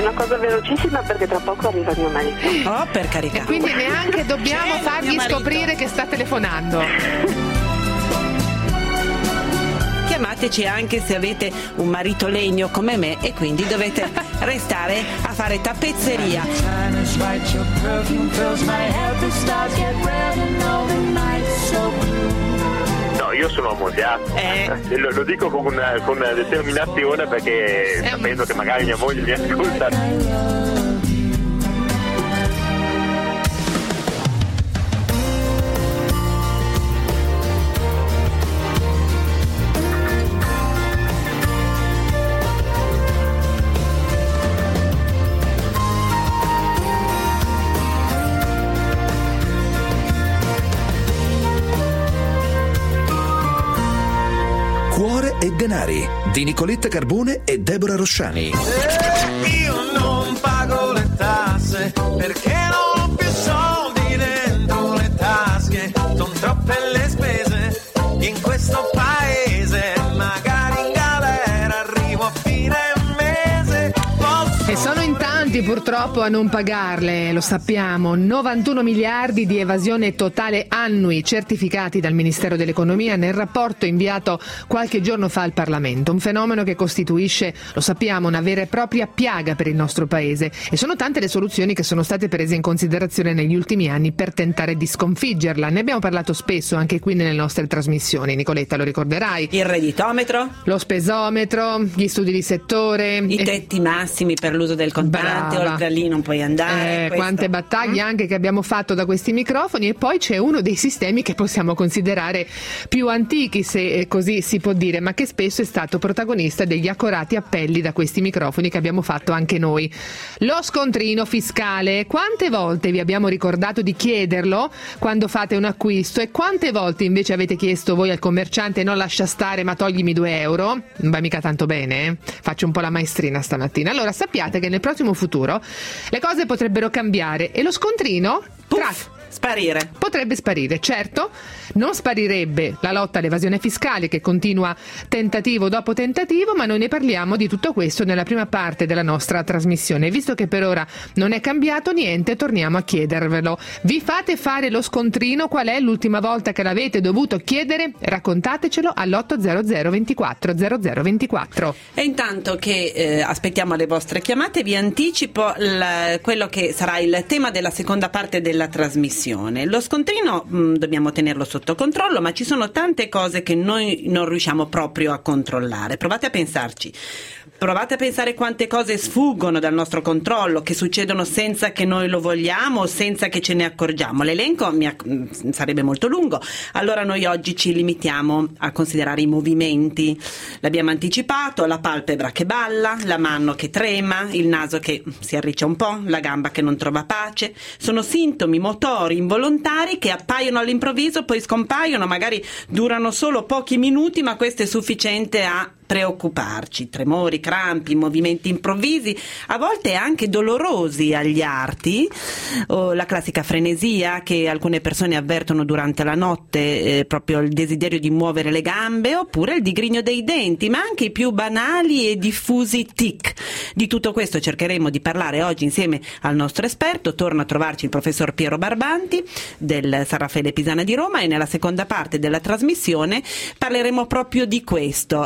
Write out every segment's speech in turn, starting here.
una cosa velocissima perché tra poco arriva mio marito. Oh, per carità. E quindi neanche dobbiamo fargli scoprire che sta telefonando. Chiamateci anche se avete un marito legno come me e quindi dovete restare a fare tappezzeria. No, io sono ammogliato. Lo dico con determinazione perché sapendo che magari mia moglie mi ascolta. Cuore e denari di Nicoletta Carbone e Deborah Rosciani. Io non pago le tasse perché non ho più soldi dentro le tasche, son troppe le spese in questo paese, magari in galera arrivo a fine mese. E sono in tanti purtroppo a non pagarle, lo sappiamo. 91 miliardi di evasione totale annui certificati dal Ministero dell'Economia nel rapporto inviato qualche giorno fa al Parlamento. Un fenomeno che costituisce, lo sappiamo, una vera e propria piaga per il nostro Paese. E sono tante le soluzioni che sono state prese in considerazione negli ultimi anni per tentare di sconfiggerla. Ne abbiamo parlato spesso anche qui nelle nostre trasmissioni. Nicoletta, lo ricorderai? Il redditometro, lo spesometro, gli studi di settore, i tetti massimi per l'uso del contante, oltre a lì non puoi andare. Quante battaglie anche che abbiamo fatto da questi microfoni. E poi c'è uno dei sistemi che possiamo considerare più antichi, se così si può dire, ma che spesso è stato protagonista degli accorati appelli da questi microfoni che abbiamo fatto anche noi. Lo scontrino fiscale. Quante volte vi abbiamo ricordato di chiederlo quando fate un acquisto e quante volte invece avete chiesto voi al commerciante: no, lascia stare, ma toglimi 2 euro? Non va mica tanto bene, eh? Faccio un po' la maestrina stamattina. Allora sappiate che nel prossimo futuro le cose potrebbero cambiare e lo scontrino sparire. Potrebbe sparire, certo. Non sparirebbe la lotta all'evasione fiscale, che continua tentativo dopo tentativo, ma noi ne parliamo di tutto questo nella prima parte della nostra trasmissione. Visto che per ora non è cambiato niente, torniamo a chiedervelo. Vi fate fare lo scontrino? Qual è l'ultima volta che l'avete dovuto chiedere? Raccontatecelo all'800 24 0024. E intanto che aspettiamo le vostre chiamate, vi anticipo quello che sarà il tema della seconda parte della trasmissione. Lo scontrino dobbiamo tenerlo sotto controllo, ma ci sono tante cose che noi non riusciamo proprio a controllare. Provate a pensarci. Provate a pensare quante cose sfuggono dal nostro controllo, che succedono senza che noi lo vogliamo, senza che ce ne accorgiamo. L'elenco sarebbe molto lungo. Allora noi oggi ci limitiamo a considerare i movimenti. L'abbiamo anticipato: la palpebra che balla, la mano che trema, il naso che si arriccia un po', la gamba che non trova pace. Sono sintomi motori involontari che appaiono all'improvviso, poi scompaiono, magari durano solo pochi minuti, ma questo è sufficiente a preoccuparci. Tremori, crampi, movimenti improvvisi, a volte anche dolorosi agli arti, o la classica frenesia che alcune persone avvertono durante la notte, proprio il desiderio di muovere le gambe, oppure il digrigno dei denti, ma anche i più banali e diffusi tic. Di tutto questo cercheremo di parlare oggi insieme al nostro esperto. Torna a trovarci il professor Piero Barbanti del San Raffaele Pisana di Roma, e nella seconda parte della trasmissione parleremo proprio di questo.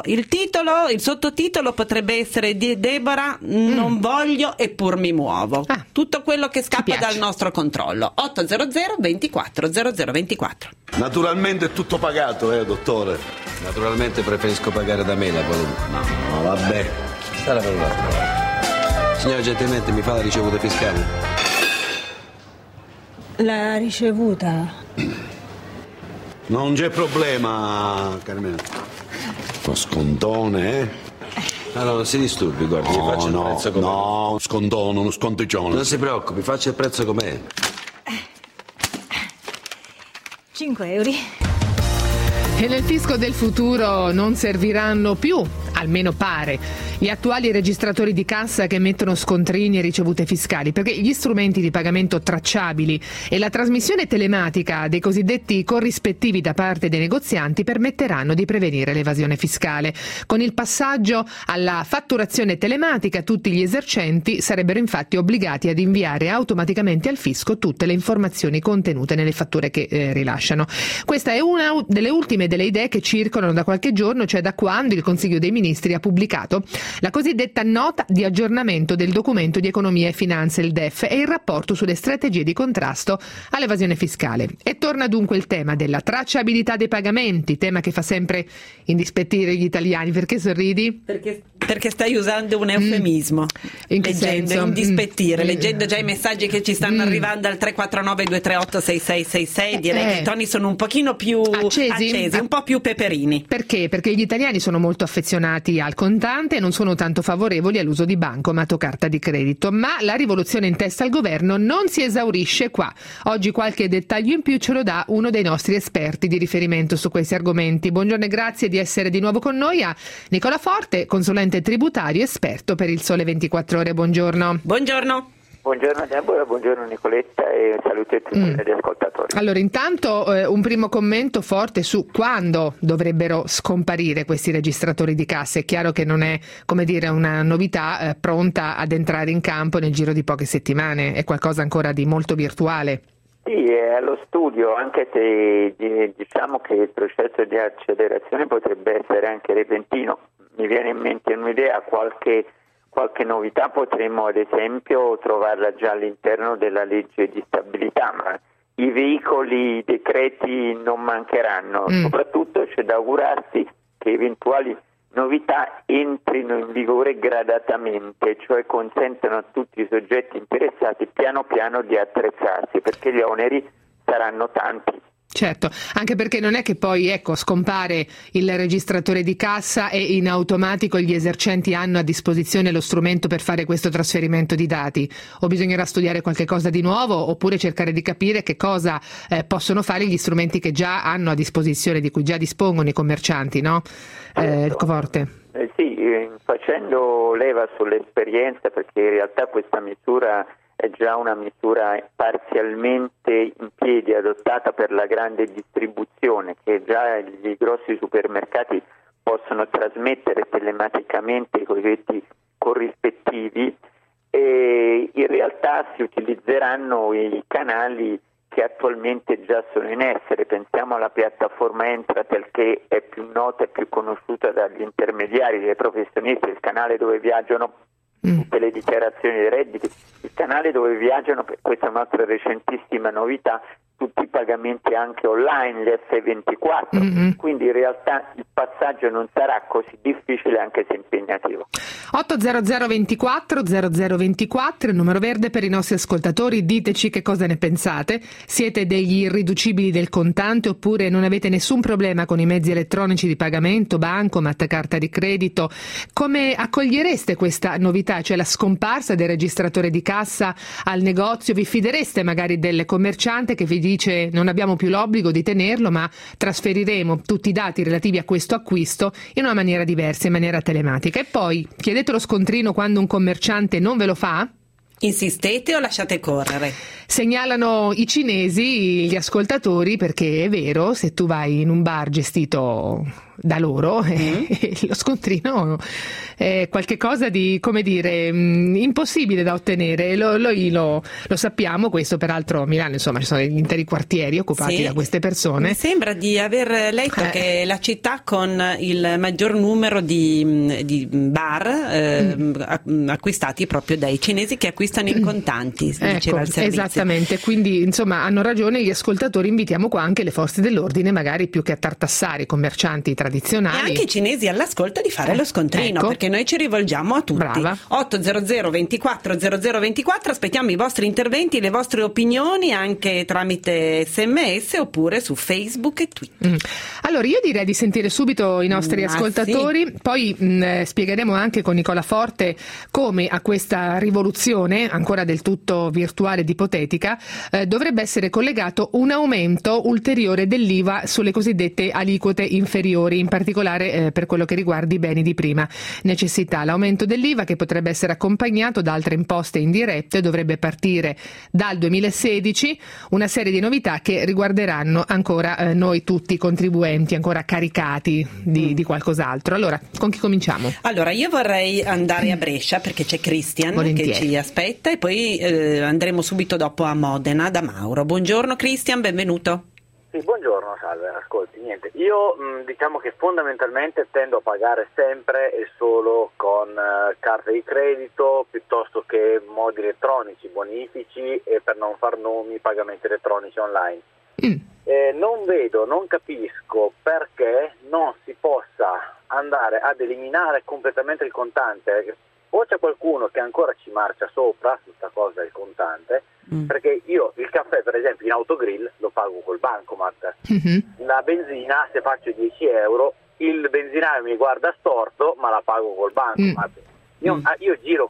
Il sottotitolo potrebbe essere di Deborah: non voglio eppur mi muovo. Tutto quello che scappa dal nostro controllo. 800 24 0024. Naturalmente è tutto pagato, dottore? Naturalmente preferisco pagare da me la qualunque. No, vabbè. Stare per l'altra parte. Signora, gentilmente mi fa la ricevuta fiscale? La ricevuta? Non c'è problema, Carmela. Lo scontone, eh? Allora, non si disturbi, guardi, mi faccia il prezzo com'è. No, un scontone, uno sconticcione. Non si preoccupi, faccia il prezzo com'è. 5 euro. E nel fisco del futuro non serviranno più, almeno pare, gli attuali registratori di cassa che emettono scontrini e ricevute fiscali, perché gli strumenti di pagamento tracciabili e la trasmissione telematica dei cosiddetti corrispettivi da parte dei negozianti permetteranno di prevenire l'evasione fiscale. Con il passaggio alla fatturazione telematica, tutti gli esercenti sarebbero infatti obbligati ad inviare automaticamente al fisco tutte le informazioni contenute nelle fatture che rilasciano. Questa è una delle ultime delle idee che circolano da qualche giorno, cioè da quando il Consiglio dei Ministri ha pubblicato la cosiddetta nota di aggiornamento del documento di economia e finanza, il DEF, e il rapporto sulle strategie di contrasto all'evasione fiscale. E torna dunque il tema della tracciabilità dei pagamenti, tema che fa sempre indispettire gli italiani. Perché sorridi? Perché stai usando un eufemismo. In che senso? Indispettire, leggendo già i messaggi che ci stanno arrivando al 349 238 6666, direi che i toni sono un pochino più accesi, un po' più peperini. Perché? Perché gli italiani sono molto affezionati al contante e non sono tanto favorevoli all'uso di bancomat o carta di credito, ma la rivoluzione in testa al governo non si esaurisce qua. Oggi qualche dettaglio in più ce lo dà uno dei nostri esperti di riferimento su questi argomenti. Buongiorno e grazie di essere di nuovo con noi a Nicola Forte, consulente tributario, esperto per il Sole 24 Ore. Buongiorno. Buongiorno. Buongiorno Deborah, buongiorno Nicoletta e saluto a tutti gli ascoltatori. Allora, intanto un primo commento forte su quando dovrebbero scomparire questi registratori di cassa. È chiaro che non è, come dire, una novità pronta ad entrare in campo nel giro di poche settimane, è qualcosa ancora di molto virtuale. Sì, è allo studio, anche se diciamo che il processo di accelerazione potrebbe essere anche repentino. Mi viene in mente un'idea, qualche novità potremmo ad esempio trovarla già all'interno della legge di stabilità, ma i veicoli, i decreti non mancheranno. Soprattutto c'è da augurarsi che eventuali novità entrino in vigore gradatamente, cioè consentano a tutti i soggetti interessati piano piano di attrezzarsi, perché gli oneri saranno tanti. Certo, anche perché non è che poi scompare il registratore di cassa e in automatico gli esercenti hanno a disposizione lo strumento per fare questo trasferimento di dati, o bisognerà studiare qualche cosa di nuovo oppure cercare di capire che cosa possono fare gli strumenti che già hanno a disposizione, di cui già dispongono i commercianti, no? Forte. Sì, facendo leva sull'esperienza, perché in realtà questa misura è già una misura parzialmente in piedi, adottata per la grande distribuzione, che già i grossi supermercati possono trasmettere telematicamente i cosiddetti corrispettivi, e in realtà si utilizzeranno i canali che attualmente già sono in essere. Pensiamo alla piattaforma Entratel, che è più nota e più conosciuta dagli intermediari, dai professionisti, il canale dove viaggiano tutte le dichiarazioni dei redditi, il canale dove viaggiano, questa è un'altra recentissima novità, tutti i pagamenti anche online, gli F24, quindi in realtà il passaggio non sarà così difficile, anche se impegnativo. 800 24 0024, il numero verde per i nostri ascoltatori. Diteci che cosa ne pensate. Siete degli irriducibili del contante oppure non avete nessun problema con i mezzi elettronici di pagamento, bancomat, carta di credito? Come accogliereste questa novità, cioè la scomparsa del registratore di cassa al negozio? Vi fidereste magari del commerciante che vi dice non abbiamo più l'obbligo di tenerlo, ma trasferiremo tutti i dati relativi a questo acquisto in una maniera diversa, in maniera telematica? E poi chiedete lo scontrino quando un commerciante non ve lo fa? Insistete o lasciate correre? Segnalano i cinesi, gli ascoltatori, perché è vero, se tu vai in un bar gestito da loro, lo scontrino è qualche cosa di, come dire, impossibile da ottenere. Lo sappiamo, questo peraltro a Milano, insomma, ci sono degli interi quartieri occupati da queste persone. Mi sembra di aver letto che è la città con il maggior numero di bar acquistati proprio dai cinesi, che acquistano in contanti, diceva il servizio. Esattamente, quindi insomma hanno ragione gli ascoltatori. Invitiamo qua anche le forze dell'ordine, magari più che a tartassare i commercianti tradizionali, e anche i cinesi all'ascolto, di fare lo scontrino, perché noi ci rivolgiamo a tutti. Brava. 800 24 0024, aspettiamo i vostri interventi, le vostre opinioni anche tramite SMS oppure su Facebook e Twitter. Allora io direi di sentire subito i nostri ascoltatori, poi spiegheremo anche con Nicola Forte come a questa rivoluzione ancora del tutto virtuale ed ipotetica dovrebbe essere collegato un aumento ulteriore dell'IVA sulle cosiddette aliquote inferiori. inferiori, in particolare per quello che riguarda i beni di prima necessità. L'aumento dell'IVA, che potrebbe essere accompagnato da altre imposte indirette, dovrebbe partire dal 2016, una serie di novità che riguarderanno ancora noi tutti contribuenti, ancora caricati di qualcos'altro. Allora, con chi cominciamo? Allora, io vorrei andare a Brescia perché c'è Christian che ci aspetta, e poi andremo subito dopo a Modena da Mauro. Buongiorno Christian, benvenuto. Sì, buongiorno, salve. Ascolti, niente, io diciamo che fondamentalmente tendo a pagare sempre e solo con carta di credito piuttosto che modi elettronici, bonifici e, per non far nomi, pagamenti elettronici online. Non capisco perché non si possa andare ad eliminare completamente il contante. O c'è qualcuno che ancora ci marcia sopra su questa cosa del contante, perché io il caffè, per esempio, in autogrill lo pago col bancomat. La benzina, se faccio 10 euro, il benzinaio mi guarda storto, ma la pago col bancomat. Io giro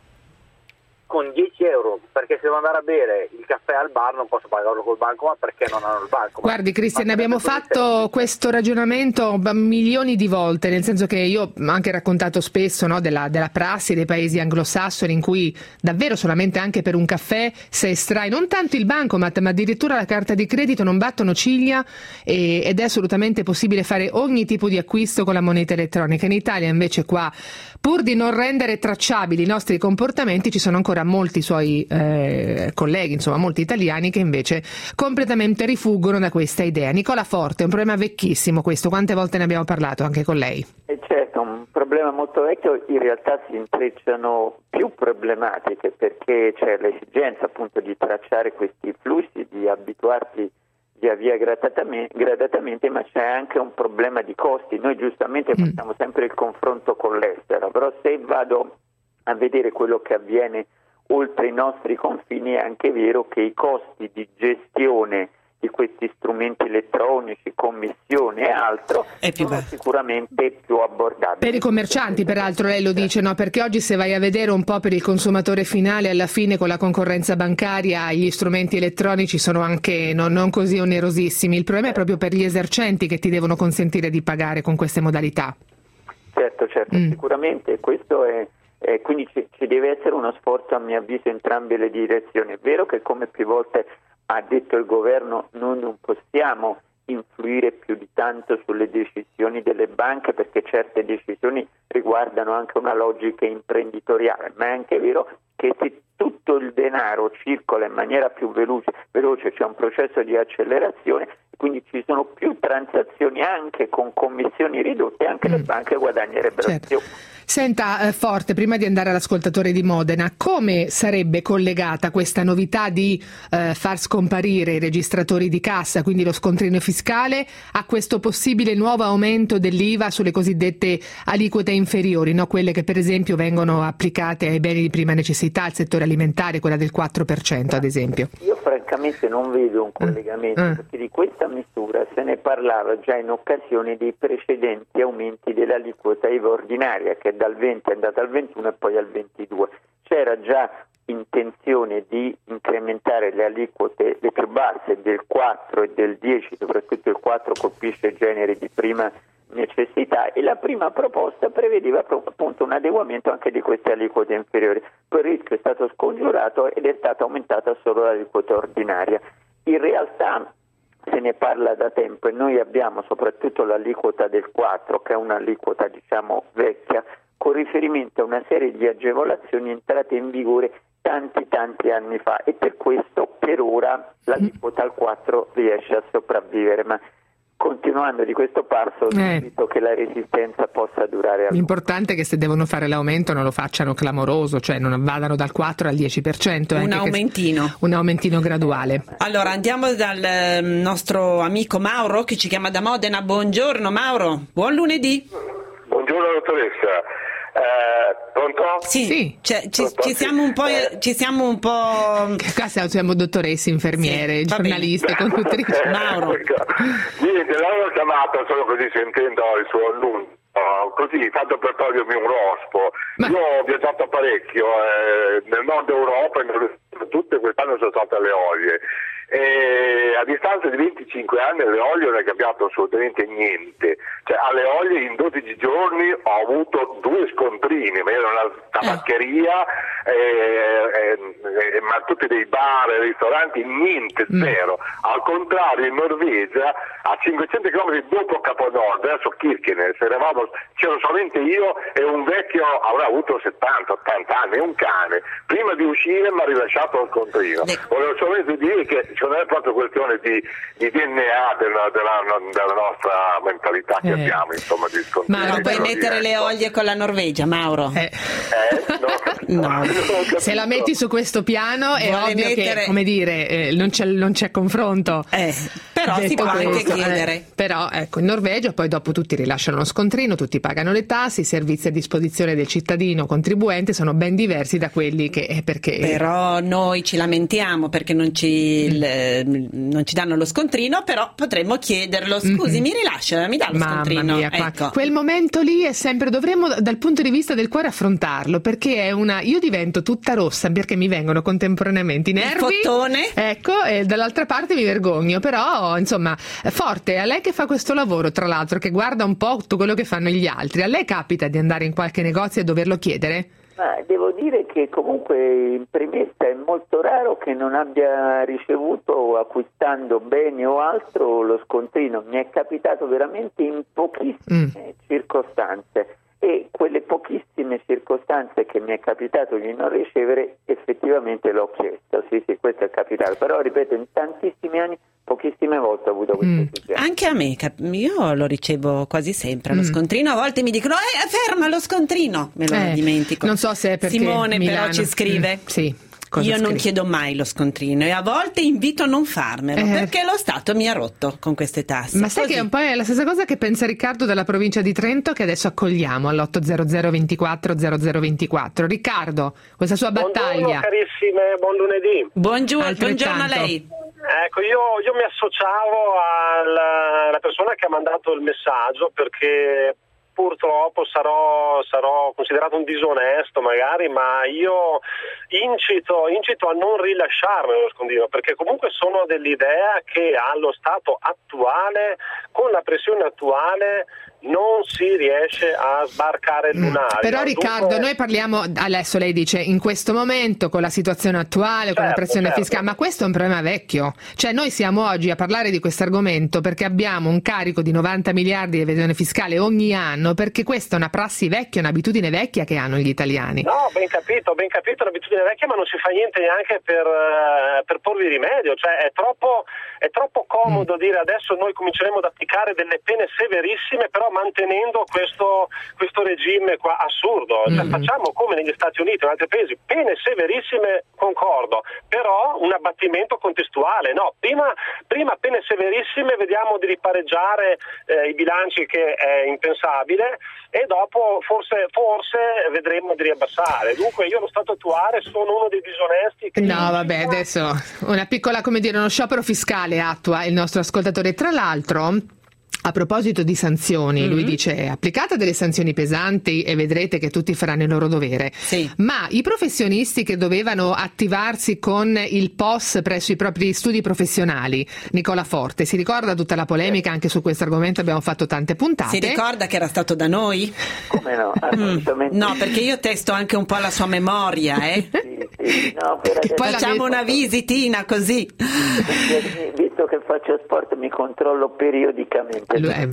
con 10 euro, perché se devo andare a bere il caffè al bar non posso pagarlo col bancomat perché non hanno il bancomat. Guardi Cristian, abbiamo fatto questo ragionamento milioni di volte, nel senso che io ho anche raccontato spesso, no, della prassi dei paesi anglosassoni in cui davvero solamente anche per un caffè, se estrai non tanto il bancomat ma addirittura la carta di credito, non battono ciglia ed è assolutamente possibile fare ogni tipo di acquisto con la moneta elettronica. In Italia invece qua, pur di non rendere tracciabili i nostri comportamenti, ci sono ancora molti suoi colleghi, insomma molti italiani, che invece completamente rifuggono da questa idea. Nicola Forte, è un problema vecchissimo questo, quante volte ne abbiamo parlato anche con lei? Certo, un problema molto vecchio, in realtà si intrecciano più problematiche perché c'è l'esigenza appunto di tracciare questi flussi, di abituarsi via via gradatamente, ma c'è anche un problema di costi. Noi giustamente facciamo sempre il confronto con l'estero, però se vado a vedere quello che avviene oltre i nostri confini è anche vero che i costi di gestione di questi strumenti elettronici, commissione e altro, sono sicuramente più abbordabili. Per i commercianti, peraltro, lei lo dice, no? Perché oggi, se vai a vedere un po' per il consumatore finale, alla fine con la concorrenza bancaria gli strumenti elettronici sono anche non così onerosissimi. Il problema è proprio per gli esercenti che ti devono consentire di pagare con queste modalità. Certo, sicuramente questo è. Quindi ci deve essere uno sforzo, a mio avviso, in entrambe le direzioni. È vero che, come più volte ha detto il governo, noi non possiamo influire più di tanto sulle decisioni delle banche, perché certe decisioni riguardano anche una logica imprenditoriale, ma è anche vero che se tutto il denaro circola in maniera più veloce c'è un processo di accelerazione, quindi ci sono più transazioni anche con commissioni ridotte, anche le banche guadagnerebbero più. Senta Forte, prima di andare all'ascoltatore di Modena, come sarebbe collegata questa novità di far scomparire i registratori di cassa, quindi lo scontrino fiscale, a questo possibile nuovo aumento dell'IVA sulle cosiddette aliquote inferiori, no? Quelle che per esempio vengono applicate ai beni di prima necessità, al settore alimentare, quella del 4% ad esempio? Io francamente non vedo un collegamento, perché di questa misura se ne parlava già in occasione dei precedenti aumenti dell'aliquota IVA ordinaria, che dal 20 è andata al 21 e poi al 22. C'era già intenzione di incrementare le aliquote le più basse del 4 e del 10, soprattutto il 4 colpisce generi di prima necessità, e la prima proposta prevedeva appunto un adeguamento anche di queste aliquote inferiori. Poi il rischio è stato scongiurato ed è stata aumentata solo l'aliquota ordinaria. In realtà se ne parla da tempo e noi abbiamo soprattutto l'aliquota del 4, che è un'aliquota diciamo vecchia, con riferimento a una serie di agevolazioni entrate in vigore tanti anni fa, e per questo per ora l'aliquota al 4 riesce a sopravvivere, ma continuando di questo passo dubito che la resistenza possa durare. L'importante è che se devono fare l'aumento non lo facciano clamoroso, cioè non vadano dal 4 al 10%. Un aumentino graduale. Allora andiamo dal nostro amico Mauro che ci chiama da Modena. Buongiorno Mauro, buon lunedì. Buongiorno dottoressa. Pronto? Sì. Ci siamo un po'. Qua siamo dottoresse, infermiere, giornaliste, conduttrici. Mauro. Niente, l'avevo chiamata solo così sentendo il suo annuncio, così tanto per togliermi un rospo. Io ho viaggiato parecchio nel nord Europa, tutte quest'anno sono state alle Olie. A distanza di 25 anni alle Eolie non è cambiato assolutamente niente, cioè alle Eolie in 12 giorni ho avuto 2 scontrini, ma era una tabaccheria, ma tutti dei bar, ristoranti, niente, zero. Al contrario in Norvegia, a 500 km dopo Caponord, verso Kirkenes, c'ero solamente io e un vecchio, avrà avuto 70-80 anni, un cane. Prima di uscire mi ha rilasciato un scontrino. Volevo solamente dire che non è proprio questione di DNA della nostra mentalità che abbiamo, insomma, di scontrino. Ma non puoi mettere le Eolie con la Norvegia, Mauro? No. Se la metti su questo piano è ovvio che, come dire, non c'è confronto. Però si può anche chiedere. Però ecco, in Norvegia poi dopo tutti rilasciano lo scontrino, tutti pagano le tasse, i servizi a disposizione del cittadino contribuente sono ben diversi da quelli che perché. Però noi ci lamentiamo perché non ci danno lo scontrino, però potremmo chiederlo. Scusi, mi rilascia, mi dà lo scontrino. Mamma mia, ecco. Quel momento lì è sempre, dovremmo dal punto di vista del cuore affrontarlo, perché io divento tutta rossa perché mi vengono contemporaneamente i nervi. Il fottone. Ecco, e dall'altra parte mi vergogno, però insomma, forte, a lei che fa questo lavoro, tra l'altro, che guarda un po' tutto quello che fanno gli altri, a lei capita di andare in qualche negozio e doverlo chiedere? Devo dire che comunque in premessa è molto raro che non abbia ricevuto, acquistando beni o altro, lo scontrino. Mi è capitato veramente in pochissime circostanze, e quelle pochissime circostanze che mi è capitato di non ricevere effettivamente l'ho chiesto. Sì, questo è capitato, però ripeto, in tantissimi anni pochissime volte ho avuto questa esigenza. Anche a me, io lo ricevo quasi sempre lo scontrino. A volte mi dicono ferma lo scontrino, me lo dimentico. Non so se è perché Simone Milano però ci scrive io non chiedo mai lo scontrino e a volte invito a non farmelo perché lo Stato mi ha rotto con queste tasse. Ma sai che è un po' la stessa cosa che pensa Riccardo dalla provincia di Trento, che adesso accogliamo all'800 24 0024. Riccardo, questa sua battaglia. Buongiorno carissime, buon lunedì. Buongiorno a lei. Ecco, io mi associavo alla persona che ha mandato il messaggio, perché purtroppo sarò considerato un disonesto magari, ma io incito a non rilasciarmi lo scontrino, perché comunque sono dell'idea che allo stato attuale, con la pressione attuale, non si riesce a sbarcare il lunario. Però Riccardo, noi parliamo, adesso lei dice in questo momento con la situazione attuale, con la pressione fiscale, ma questo è un problema vecchio. Cioè noi siamo oggi a parlare di questo argomento perché abbiamo un carico di 90 miliardi di evasione fiscale ogni anno, perché questa è una prassi vecchia, un'abitudine vecchia che hanno gli italiani. No, ben capito, un'abitudine vecchia, ma non si fa niente neanche per porvi rimedio. Cioè è troppo comodo dire adesso noi cominceremo ad applicare delle pene severissime, però mantenendo questo regime qua assurdo. Cioè, facciamo come negli Stati Uniti e in altri paesi, pene severissime, concordo, però un abbattimento contestuale. No, prima pene severissime, vediamo di ripareggiare i bilanci, che è impensabile, e dopo forse vedremo di riabbassare. Dunque io allo stato attuale sono uno dei disonesti che... No, vabbè, adesso una piccola, uno sciopero fiscale attua il nostro ascoltatore. Tra l'altro, a proposito di sanzioni, lui dice applicate delle sanzioni pesanti e vedrete che tutti faranno il loro dovere. Ma i professionisti che dovevano attivarsi con il POS presso i propri studi professionali, Nicola Forte, si ricorda tutta la polemica anche su questo argomento? Abbiamo fatto tante puntate. Si ricorda che era stato da noi? Come no? No, perché io testo anche un po' la sua memoria, No, facciamo una visitina così. Visto che faccio sport mi controllo periodicamente.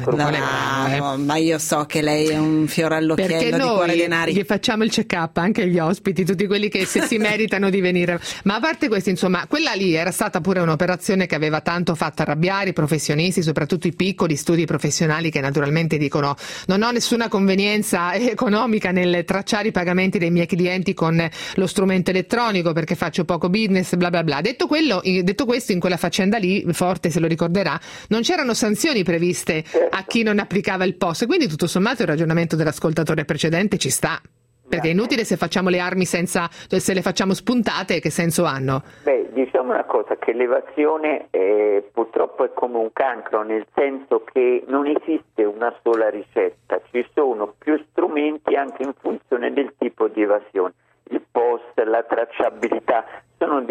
Ma io so che lei è un fiore all'occhiello di Cuore Denari. Gli facciamo il check-up anche agli ospiti, tutti quelli che se si meritano di venire. Ma a parte questo, insomma, quella lì era stata pure un'operazione che aveva tanto fatto arrabbiare i professionisti, soprattutto i piccoli studi professionali, che naturalmente dicono non ho nessuna convenienza economica nel tracciare i pagamenti dei miei clienti con lo strumento elettronico perché faccio poco business, bla bla bla. Detto questo, in quella faccenda lì, Forte se lo ricorderà, non c'erano sanzioni previste a chi non applicava il POS, quindi tutto sommato il ragionamento dell'ascoltatore precedente ci sta, perché è inutile se facciamo le armi se le facciamo spuntate, che senso hanno? Diciamo una cosa, che l'evasione purtroppo è come un cancro, nel senso che non esiste una sola ricetta, ci sono più strumenti anche in funzione del tipo di evasione. Il POS, la tracciabilità, sono degli strumenti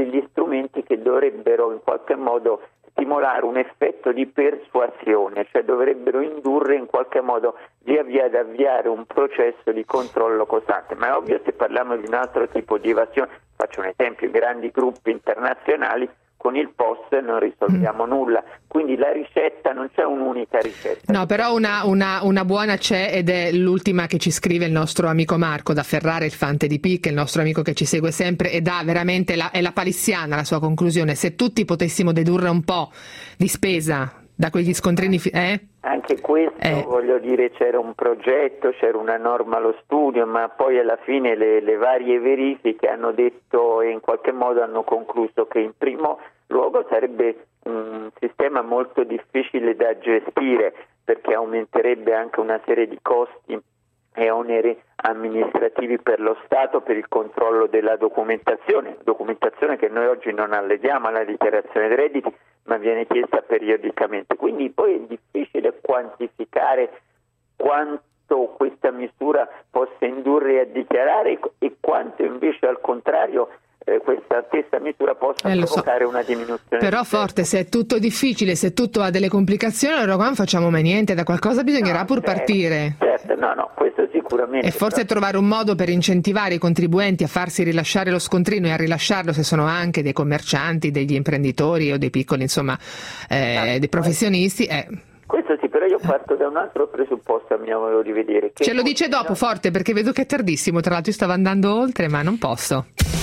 argomenti che dovrebbero in qualche modo stimolare un effetto di persuasione, cioè dovrebbero indurre in qualche modo via via ad avviare un processo di controllo costante. Ma è ovvio, se parliamo di un altro tipo di evasione, faccio un esempio, i grandi gruppi internazionali, con il post non risolviamo nulla, quindi la ricetta non c'è un'unica ricetta. No, però una buona c'è, ed è l'ultima che ci scrive il nostro amico Marco da Ferrara, il Fante di Picche, il nostro amico che ci segue sempre, ed ha veramente è la palissiana la sua conclusione. Se tutti potessimo dedurre un po' di spesa da quegli scontrini, Anche questo, voglio dire, c'era un progetto, c'era una norma allo studio, ma poi alla fine le varie verifiche hanno detto e in qualche modo hanno concluso che in primo luogo sarebbe un sistema molto difficile da gestire, perché aumenterebbe anche una serie di costi e oneri amministrativi per lo Stato per il controllo della documentazione che noi oggi non alleghiamo alla dichiarazione dei redditi, ma viene chiesta periodicamente. Quindi poi è difficile quantificare quanto questa misura possa indurre a dichiarare e quanto invece al contrario questa stessa misura possa provocare una diminuzione. Però forte, se è tutto difficile, se tutto ha delle complicazioni, allora qua non facciamo mai niente, da qualcosa bisognerà partire. Certo, questo sicuramente. E forse trovare un modo per incentivare i contribuenti a farsi rilasciare lo scontrino e a rilasciarlo se sono anche dei commercianti, degli imprenditori o dei piccoli, insomma, dei professionisti. Questo sì, però io parto da un altro presupposto a mio modo di vedere. Che ce lo dice dopo, forte, perché vedo che è tardissimo, tra l'altro io stavo andando oltre, ma non posso.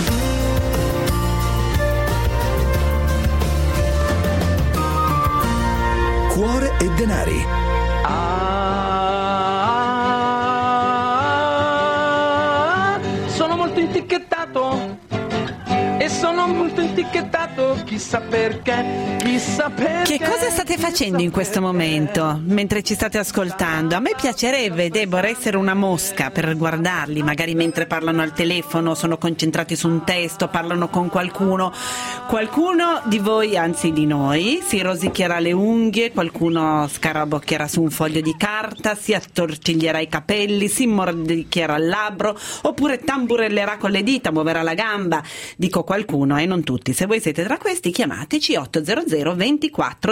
Cuore e denari. Sono molto inticchettato e sono molto inticchettato, chissà perché. Che cosa state facendo in questo momento mentre ci state ascoltando? A me piacerebbe, Deborah, essere una mosca per guardarli, magari mentre parlano al telefono, sono concentrati su un testo, parlano con qualcuno di voi, anzi di noi, si rosicchierà le unghie, qualcuno scarabocchierà su un foglio di carta, si attorciglierà i capelli, si mordicchierà il labbro, oppure tamburellerà con le dita, muoverà la gamba. Dico qualcuno, non tutti. Se voi siete tra questi, chiamateci 800 24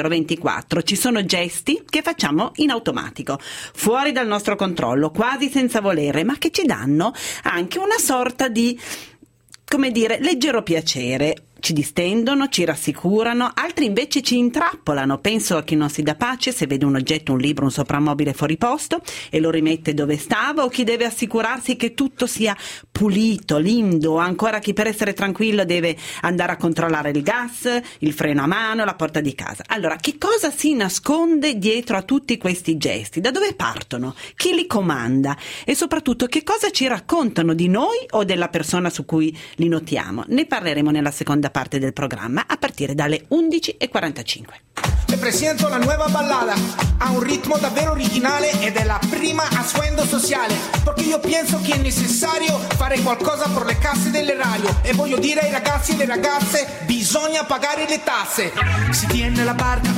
0024. Ci sono gesti che facciamo in automatico, fuori dal nostro controllo, quasi senza volere, ma che ci danno anche una sorta di, come dire, leggero piacere. Ci distendono, ci rassicurano, altri invece ci intrappolano. Penso a chi non si dà pace se vede un oggetto, un libro, un soprammobile fuori posto e lo rimette dove stava, o chi deve assicurarsi che tutto sia pulito, lindo, o ancora chi per essere tranquillo deve andare a controllare il gas, il freno a mano, la porta di casa. Allora, che cosa si nasconde dietro a tutti questi gesti? Da dove partono? Chi li comanda? E soprattutto, che cosa ci raccontano di noi o della persona su cui li notiamo? Ne parleremo nella seconda parte del programma a partire dalle 11:45. Le presento la nueva ballada, ha un ritmo davvero originale ed è la prima a sueldo sociale, perché io penso che è necessario fare qualcosa per le casse dell'erario e voglio dire ai ragazzi e alle ragazze, bisogna pagare le tasse. Si tiene la barca,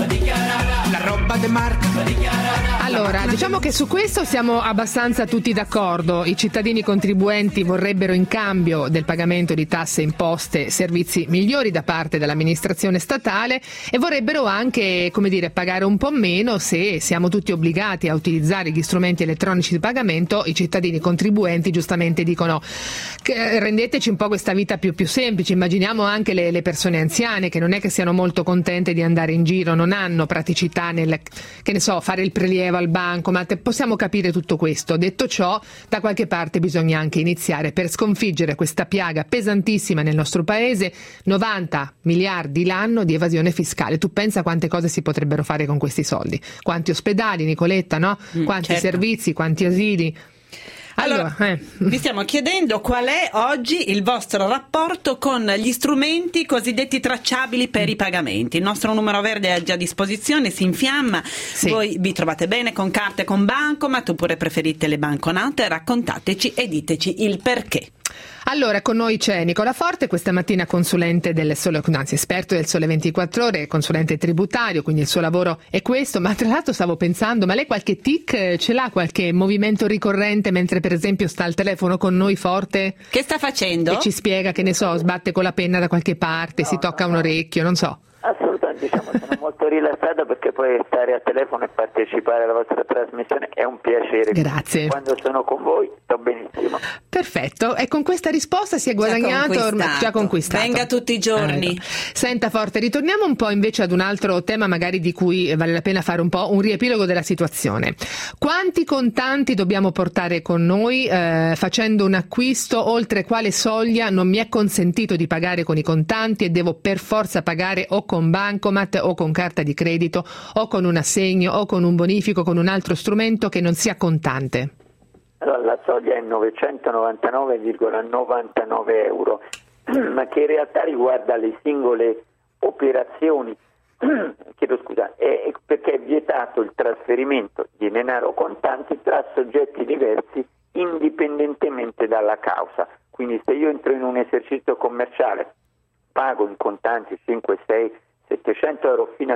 la roba de marca. Allora, diciamo che su questo siamo abbastanza tutti d'accordo. I cittadini contribuenti vorrebbero, in cambio del pagamento di tasse e imposte, servizi migliori da parte dell'amministrazione statale, e vorrebbero anche, come dire, pagare un po' meno se siamo tutti obbligati a utilizzare gli strumenti elettronici di pagamento. I cittadini contribuenti giustamente dicono che rendeteci un po' questa vita più semplice. Immaginiamo anche le persone anziane che non è che siano molto contente di andare in giro, non hanno praticità nel, che ne so, fare il prelievo al banco, ma possiamo capire tutto questo. Detto ciò, da qualche parte bisogna anche iniziare per sconfiggere questa piaga pesantissima nel nostro paese. 90 miliardi l'anno di evasione fiscale. Tu pensa quante cose si potrebbero fare con questi soldi? Quanti ospedali, Nicoletta, no? Quanti servizi, quanti asili? Allora, vi stiamo chiedendo qual è oggi il vostro rapporto con gli strumenti cosiddetti tracciabili per i pagamenti. Il nostro numero verde è già a disposizione, si infiamma. Sì. Voi vi trovate bene con carte, con bancomat, oppure preferite le banconote? Raccontateci e diteci il perché. Allora, con noi c'è Nicola Forte, questa mattina consulente del esperto del Sole 24 Ore, consulente tributario, quindi il suo lavoro è questo. Ma tra l'altro stavo pensando, ma lei qualche tic ce l'ha, qualche movimento ricorrente mentre per esempio sta al telefono con noi Forte? Che sta facendo? E ci spiega, che ne so, sbatte con la penna da qualche parte, si tocca un orecchio, non so. Assolutamente, sono molto rilassato perché poi stare al telefono e partecipare alla vostra trasmissione è un piacere. Grazie. Quando sono con voi sto benissimo. Perfetto, e con questa risposta si è guadagnato, già conquistato. Venga tutti i giorni. Senta Forte, ritorniamo un po' invece ad un altro tema magari di cui vale la pena fare un po' un riepilogo della situazione. Quanti contanti dobbiamo portare con noi facendo un acquisto oltre quale soglia non mi è consentito di pagare con i contanti e devo per forza pagare o con bancomat o con carta di credito o con un assegno o con un bonifico, con un altro strumento che non sia contante? Allora, la soglia è 999,99 euro, ma che in realtà riguarda le singole operazioni, chiedo scusa, perché è vietato il trasferimento di denaro contanti tra soggetti diversi indipendentemente dalla causa. Quindi se io entro in un esercizio commerciale, pago in contanti 5, 6, 700 euro fino a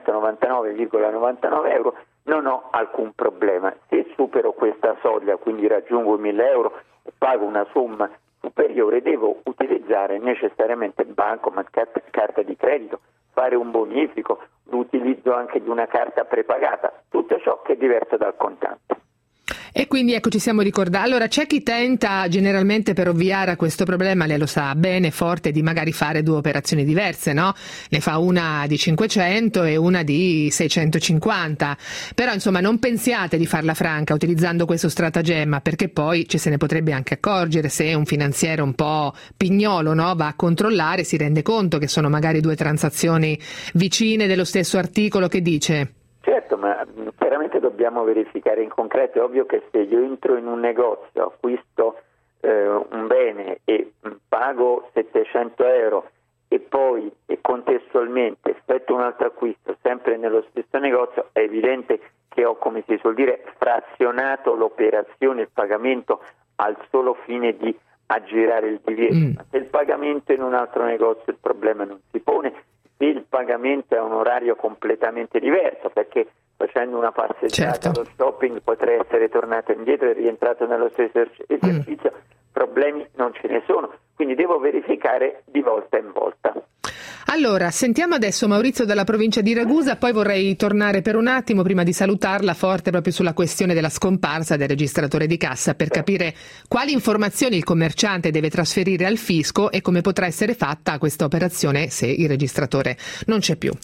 999,99 euro, non ho alcun problema. Se supero questa soglia, quindi raggiungo i 1.000 euro e pago una somma superiore, devo utilizzare necessariamente bancomat, carta di credito, fare un bonifico, l'utilizzo anche di una carta prepagata, tutto ciò che è diverso dal contante. E quindi ecco, ci siamo ricordati. Allora, c'è chi tenta generalmente, per ovviare a questo problema, lei lo sa bene, Forte, di magari fare due operazioni diverse, no? Ne fa una di 500 e una di 650. Però insomma non pensiate di farla franca utilizzando questo stratagemma, perché poi ci se ne potrebbe anche accorgere se un finanziere un po' pignolo, no, va a controllare, si rende conto che sono magari due transazioni vicine dello stesso articolo. Che dice? Certo, ma chiaramente dobbiamo verificare in concreto. È ovvio che se io entro in un negozio, acquisto un bene e pago 700 euro e poi contestualmente effettuo un altro acquisto sempre nello stesso negozio, è evidente che ho, come si suol dire, frazionato l'operazione, il pagamento al solo fine di aggirare il divieto. Ma se il pagamento è in un altro negozio il problema non si pone. Se il pagamento è a un orario completamente diverso, perché facendo una passeggiata allo shopping potrei essere tornato indietro e rientrato nello stesso esercizio, problemi non ce ne sono, quindi devo verificare di volta in volta. Allora, sentiamo adesso Maurizio dalla provincia di Ragusa, poi vorrei tornare per un attimo, prima di salutarla, Forte, proprio sulla questione della scomparsa del registratore di cassa, per capire quali informazioni il commerciante deve trasferire al fisco e come potrà essere fatta questa operazione se il registratore non c'è più.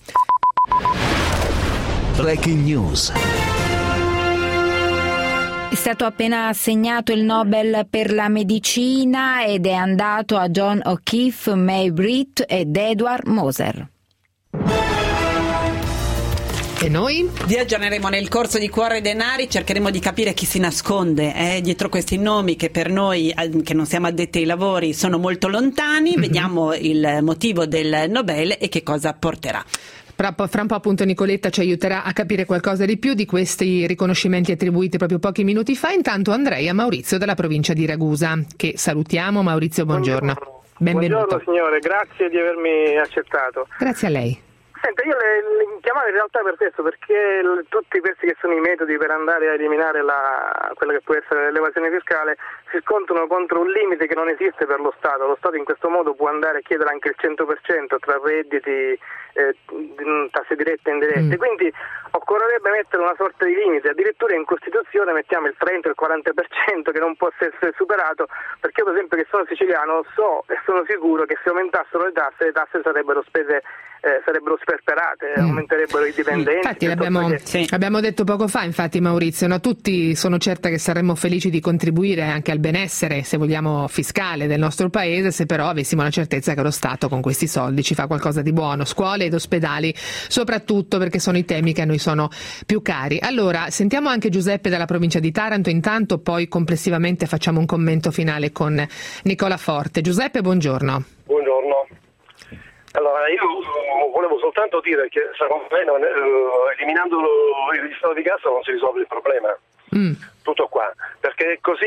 Breaking News. È stato appena assegnato il Nobel per la medicina ed è andato a John O'Keefe, May Britt ed Edward Moser. E noi? Vi aggiorneremo nel corso di Cuore e Denari, cercheremo di capire chi si nasconde dietro questi nomi che per noi, che non siamo addetti ai lavori, sono molto lontani. Vediamo il motivo del Nobel e che cosa porterà. Fra un po' appunto Nicoletta ci aiuterà a capire qualcosa di più di questi riconoscimenti attribuiti proprio pochi minuti fa. Intanto andrei a Maurizio dalla provincia di Ragusa, che salutiamo. Maurizio, buongiorno. Benvenuto. Buongiorno signore, grazie di avermi accettato. Grazie a lei. Senta, io le chiamavo in realtà per questo, perché tutti questi che sono i metodi per andare a eliminare quella che può essere l'evasione fiscale si scontrano contro un limite che non esiste per lo Stato. Lo Stato in questo modo può andare a chiedere anche il 100% tra redditi, tasse dirette e indirette, quindi occorrerebbe mettere una sorta di limite. Addirittura in Costituzione mettiamo il 30 o il 40% che non può essere superato, perché io per esempio, che sono siciliano, so e sono sicuro che se aumentassero le tasse sarebbero spese, sarebbero sperperate, aumenterebbero i dipendenti. Infatti abbiamo detto poco fa, infatti Maurizio, no? Tutti sono certa che saremmo felici di contribuire anche al benessere, se vogliamo, fiscale del nostro paese, se però avessimo la certezza che lo Stato con questi soldi ci fa qualcosa di buono, scuole ed ospedali soprattutto, perché sono i temi che a noi sono più cari. Allora, sentiamo anche Giuseppe dalla provincia di Taranto, intanto poi complessivamente facciamo un commento finale con Nicola Forte. Giuseppe, buongiorno. Buongiorno. Allora, io volevo soltanto dire che secondo me eliminando il registro di cassa non si risolve il problema. Tutto qua, perché così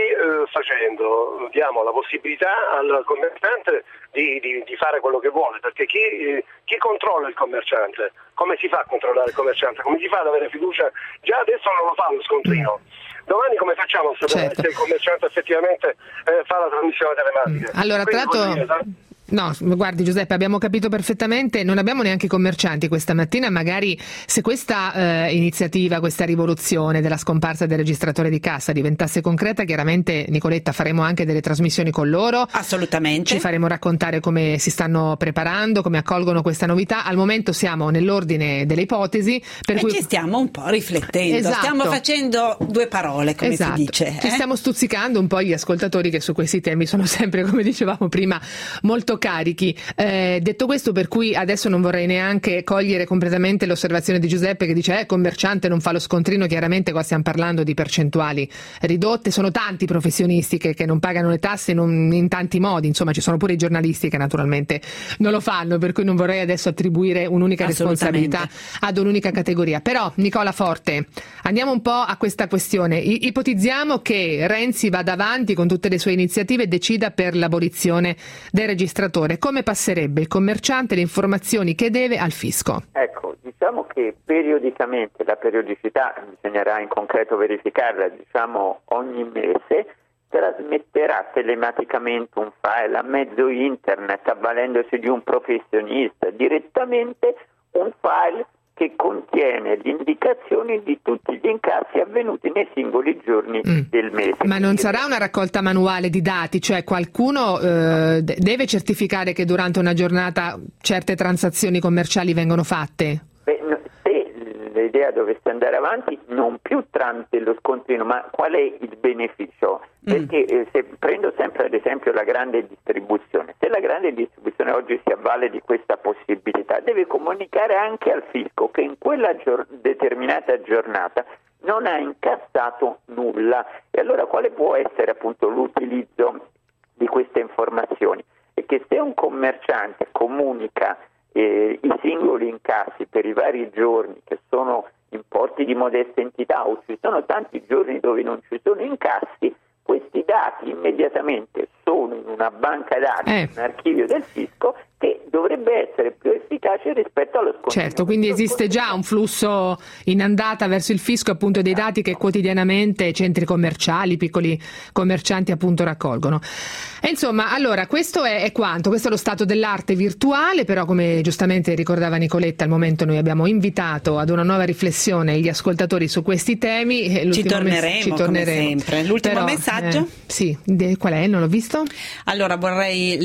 facendo diamo la possibilità al commerciante di fare quello che vuole, perché chi controlla il commerciante? Come si fa a controllare il commerciante? Come si fa ad avere fiducia? Già adesso non lo fa lo scontrino. Domani come facciamo a sapere se il commerciante effettivamente fa la trasmissione telematica? Allora, tra l'altro... No, guardi Giuseppe, abbiamo capito perfettamente, non abbiamo neanche i commercianti questa mattina, magari se questa iniziativa, questa rivoluzione della scomparsa del registratore di cassa diventasse concreta, chiaramente Nicoletta faremo anche delle trasmissioni con loro. Assolutamente. Ci faremo raccontare come si stanno preparando, come accolgono questa novità. Al momento siamo nell'ordine delle ipotesi, per cui ci stiamo un po' riflettendo, esatto. Stiamo facendo due parole, come esatto. si dice. Ci stiamo stuzzicando un po' gli ascoltatori che su questi temi sono sempre, come dicevamo prima, molto carichi. Detto questo, per cui adesso non vorrei neanche cogliere completamente l'osservazione di Giuseppe che dice commerciante non fa lo scontrino, chiaramente qua stiamo parlando di percentuali ridotte, sono tanti professionisti che non pagano le tasse in tanti modi, insomma ci sono pure i giornalisti che naturalmente non lo fanno, per cui non vorrei adesso attribuire un'unica responsabilità ad un'unica categoria. Però Nicola Forte, andiamo un po' a questa questione, ipotizziamo che Renzi vada avanti con tutte le sue iniziative e decida per l'abolizione del registratore. Come passerebbe il commerciante le informazioni che deve al fisco? Ecco, diciamo che periodicamente, la periodicità bisognerà in concreto verificarla, diciamo ogni mese, trasmetterà telematicamente un file a mezzo internet, avvalendosi di un professionista, direttamente un file che contiene le indicazioni di tutti gli incassi avvenuti nei singoli giorni del mese. Ma non sarà una raccolta manuale di dati, cioè qualcuno deve certificare che durante una giornata certe transazioni commerciali vengono fatte? Beh, se l'idea dovesse andare avanti, non più tramite lo scontrino, ma qual è il beneficio? Perché se prendo sempre ad esempio la grande distribuzione, se la grande distribuzione oggi si avvale di questa possibilità, deve comunicare anche al fisco che in quella determinata giornata non ha incassato nulla. E allora quale può essere appunto l'utilizzo di queste informazioni? È che se un commerciante comunica i singoli incassi per i vari giorni, che sono importi di modesta entità, o ci sono tanti giorni dove non ci sono incassi, questi dati immediatamente sono in una banca dati, in un archivio del fisco, che dovrebbe essere più efficace rispetto allo scontrino. Certo, quindi esiste già un flusso in andata verso il fisco appunto dei dati che quotidianamente centri commerciali, piccoli commercianti appunto raccolgono. E insomma, allora questo è quanto, questo è lo stato dell'arte virtuale, però come giustamente ricordava Nicoletta, al momento noi abbiamo invitato ad una nuova riflessione gli ascoltatori su questi temi. Ci torneremo come sempre. L'ultimo messaggio? Sì, qual è? Non l'ho visto? Allora vorrei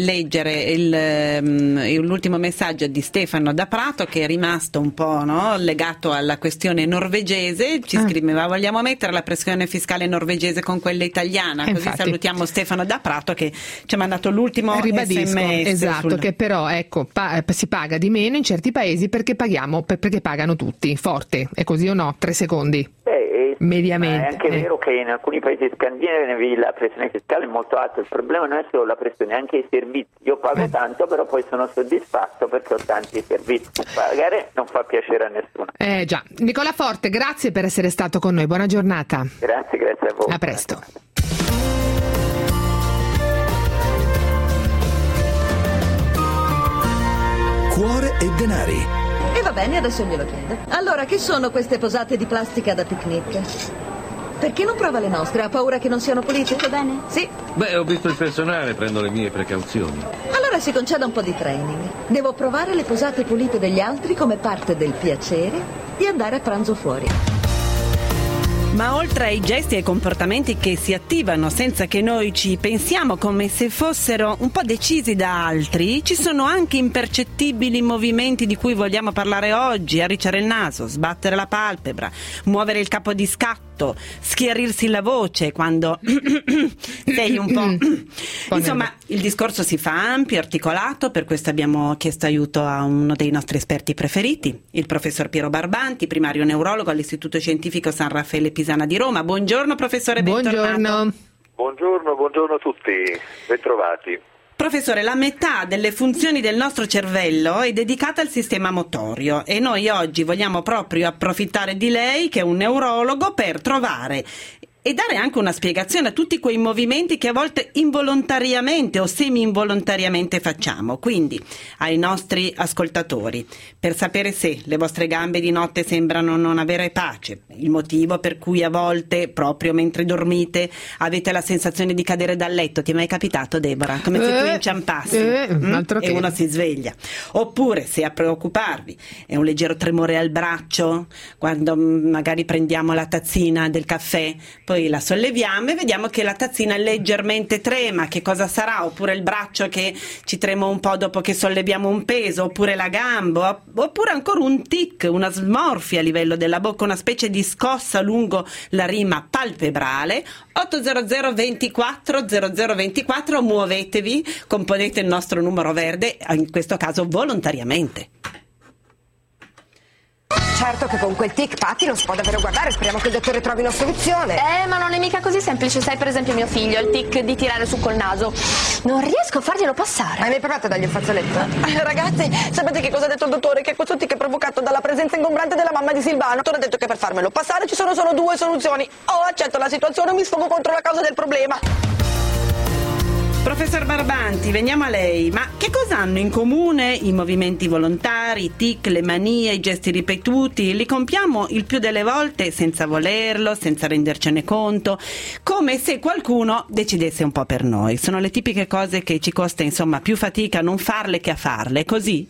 leggere l'ultimo messaggio di Stefano da Prato, che è rimasto un po' legato alla questione norvegese. Ci scriveva: vogliamo mettere la pressione fiscale norvegese con quella italiana, così infatti salutiamo Stefano da Prato che ci ha mandato l'ultimo SMS. Esatto, che però ecco si paga di meno in certi paesi perché pagano tutti. Forte, è così o no? 3 secondi. Mediamente. È anche vero che in alcuni paesi scandinavi la pressione fiscale è molto alta. Il problema non è solo la pressione, anche i servizi. Io pago tanto, però poi sono soddisfatto perché ho tanti servizi. Pagare non fa piacere a nessuno. Già. Nicola Forte, grazie per essere stato con noi. Buona giornata. Grazie a voi. A presto. Cuore e denari. E va bene, adesso glielo chiedo. Allora, che sono queste posate di plastica da picnic? Perché non prova le nostre? Ha paura che non siano pulite? Tutto bene? Sì. Beh, ho visto il personale, prendo le mie precauzioni. Allora si conceda un po' di training. Devo provare le posate pulite degli altri come parte del piacere di andare a pranzo fuori. Ma oltre ai gesti e ai comportamenti che si attivano senza che noi ci pensiamo, come se fossero un po' decisi da altri, ci sono anche impercettibili movimenti di cui vogliamo parlare oggi: arricciare il naso, sbattere la palpebra, muovere il capo di scatto, schiarirsi la voce quando sei un po'... Insomma, il discorso si fa ampio, articolato, per questo abbiamo chiesto aiuto a uno dei nostri esperti preferiti, il professor Piero Barbanti, primario neurologo all'Istituto Scientifico San Raffaele Pisana di Roma. Buongiorno professore, bentornato. Buongiorno a tutti, bentrovati. Professore, la metà delle funzioni del nostro cervello è dedicata al sistema motorio e noi oggi vogliamo proprio approfittare di lei, che è un neurologo, per trovare e dare anche una spiegazione a tutti quei movimenti che a volte involontariamente o semi-involontariamente facciamo. Quindi ai nostri ascoltatori, per sapere se le vostre gambe di notte sembrano non avere pace, il motivo per cui a volte proprio mentre dormite avete la sensazione di cadere dal letto. Ti è mai capitato, Deborah? Come se tu inciampassi e uno si sveglia. Oppure se a preoccuparvi è un leggero tremore al braccio quando magari prendiamo la tazzina del caffè, poi la solleviamo e vediamo che la tazzina leggermente trema. Che cosa sarà? Oppure il braccio che ci trema un po' dopo che solleviamo un peso, oppure la gamba, oppure ancora un tic, una smorfia a livello della bocca, una specie di scossa lungo la rima palpebrale. 800 24 0024, muovetevi, componete il nostro numero verde, in questo caso volontariamente. Certo che con quel tic Patti non si può davvero guardare, speriamo che il dottore trovi una soluzione. Ma non è mica così semplice, sai per esempio mio figlio, il tic di tirare su col naso. Non riesco a farglielo passare. Hai mai provato a dargli un fazzoletto? Ragazzi, sapete che cosa ha detto il dottore? Che questo tic è provocato dalla presenza ingombrante della mamma di Silvano. Il dottore ha detto che per farmelo passare ci sono solo due soluzioni. O accetto la situazione o mi sfogo contro la causa del problema. Professor Barbanti, veniamo a lei. Ma che cosa hanno in comune i movimenti volontari, i tic, le manie, i gesti ripetuti? Li compiamo il più delle volte senza volerlo, senza rendercene conto, come se qualcuno decidesse un po' per noi. Sono le tipiche cose che ci costa, insomma, più fatica a non farle che a farle, così?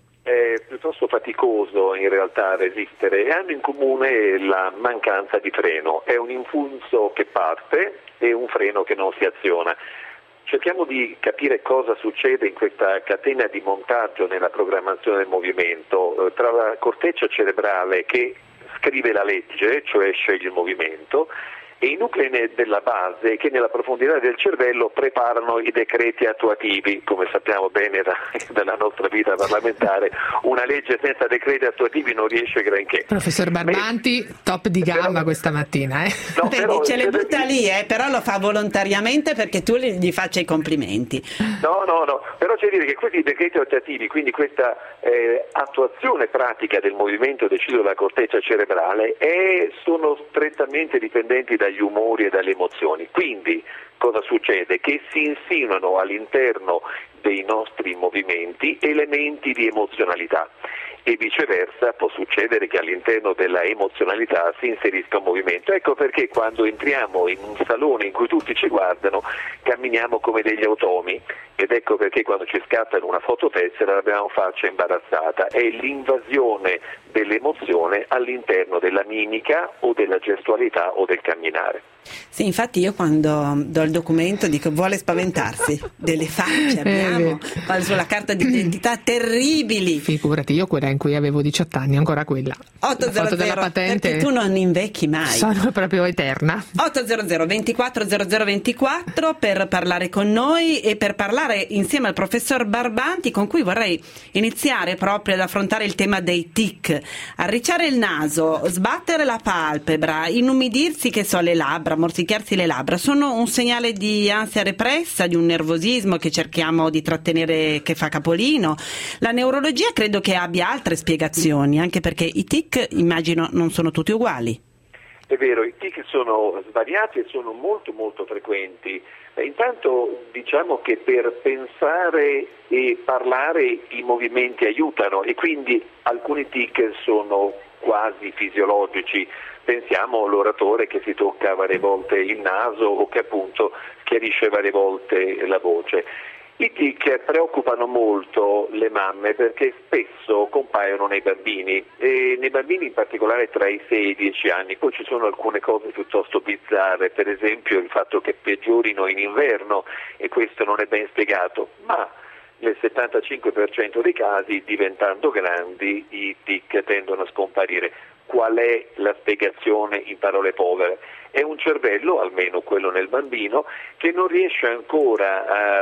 È piuttosto faticoso in realtà resistere e hanno in comune la mancanza di freno. È un impulso che parte e un freno che non si aziona. Cerchiamo di capire cosa succede in questa catena di montaggio nella programmazione del movimento tra la corteccia cerebrale che scrive la legge, cioè sceglie il movimento, e i nuclei della base che nella profondità del cervello preparano i decreti attuativi. Come sappiamo bene dalla nostra vita parlamentare, una legge senza decreti attuativi non riesce granché. Professor Barbanti, top di gamma questa mattina. No, però, ce le butta lì, però lo fa volontariamente perché tu gli faccia i complimenti. No, però c'è da dire che questi decreti attuativi, quindi questa attuazione pratica del movimento deciso dalla corteccia cerebrale, sono strettamente dipendenti dagli umori e dalle emozioni. Quindi cosa succede? Che si insinuano all'interno dei nostri movimenti elementi di emozionalità e viceversa può succedere che all'interno della emozionalità si inserisca un movimento. Ecco perché quando entriamo in un salone in cui tutti ci guardano camminiamo come degli automi, ed ecco perché quando ci scattano una fototessera abbiamo faccia imbarazzata. È l'invasione dell'emozione all'interno della mimica o della gestualità o del camminare. Sì, infatti io quando do il documento dico vuole spaventarsi, delle facce abbiamo sulla carta di identità terribili. Figurati, io quella in cui avevo 18 anni, ancora quella. 800 della patente, perché tu non invecchi mai. Sono proprio eterna. 800 24 0024 per parlare con noi e per parlare insieme al professor Barbanti, con cui vorrei iniziare proprio ad affrontare il tema dei tic. Arricciare il naso, sbattere la palpebra, inumidirsi le labbra, morsicchiarsi le labbra, sono un segnale di ansia repressa, di un nervosismo che cerchiamo di trattenere, che fa capolino. La neurologia credo che abbia altre spiegazioni, anche perché i tic immagino non sono tutti uguali. È vero, i tic sono svariati e sono molto molto frequenti. Intanto diciamo che per pensare e parlare i movimenti aiutano e quindi alcuni tic sono quasi fisiologici. Pensiamo all'oratore che si tocca varie volte il naso o che appunto chiarisce varie volte la voce. I tic preoccupano molto le mamme perché spesso compaiono nei bambini e nei bambini in particolare tra i 6 e i 10 anni. Poi ci sono alcune cose piuttosto bizzarre, per esempio il fatto che peggiorino in inverno e questo non è ben spiegato, ma nel 75% dei casi diventando grandi i tic tendono a scomparire. Qual è la spiegazione in parole povere? È un cervello, almeno quello nel bambino, che non riesce ancora a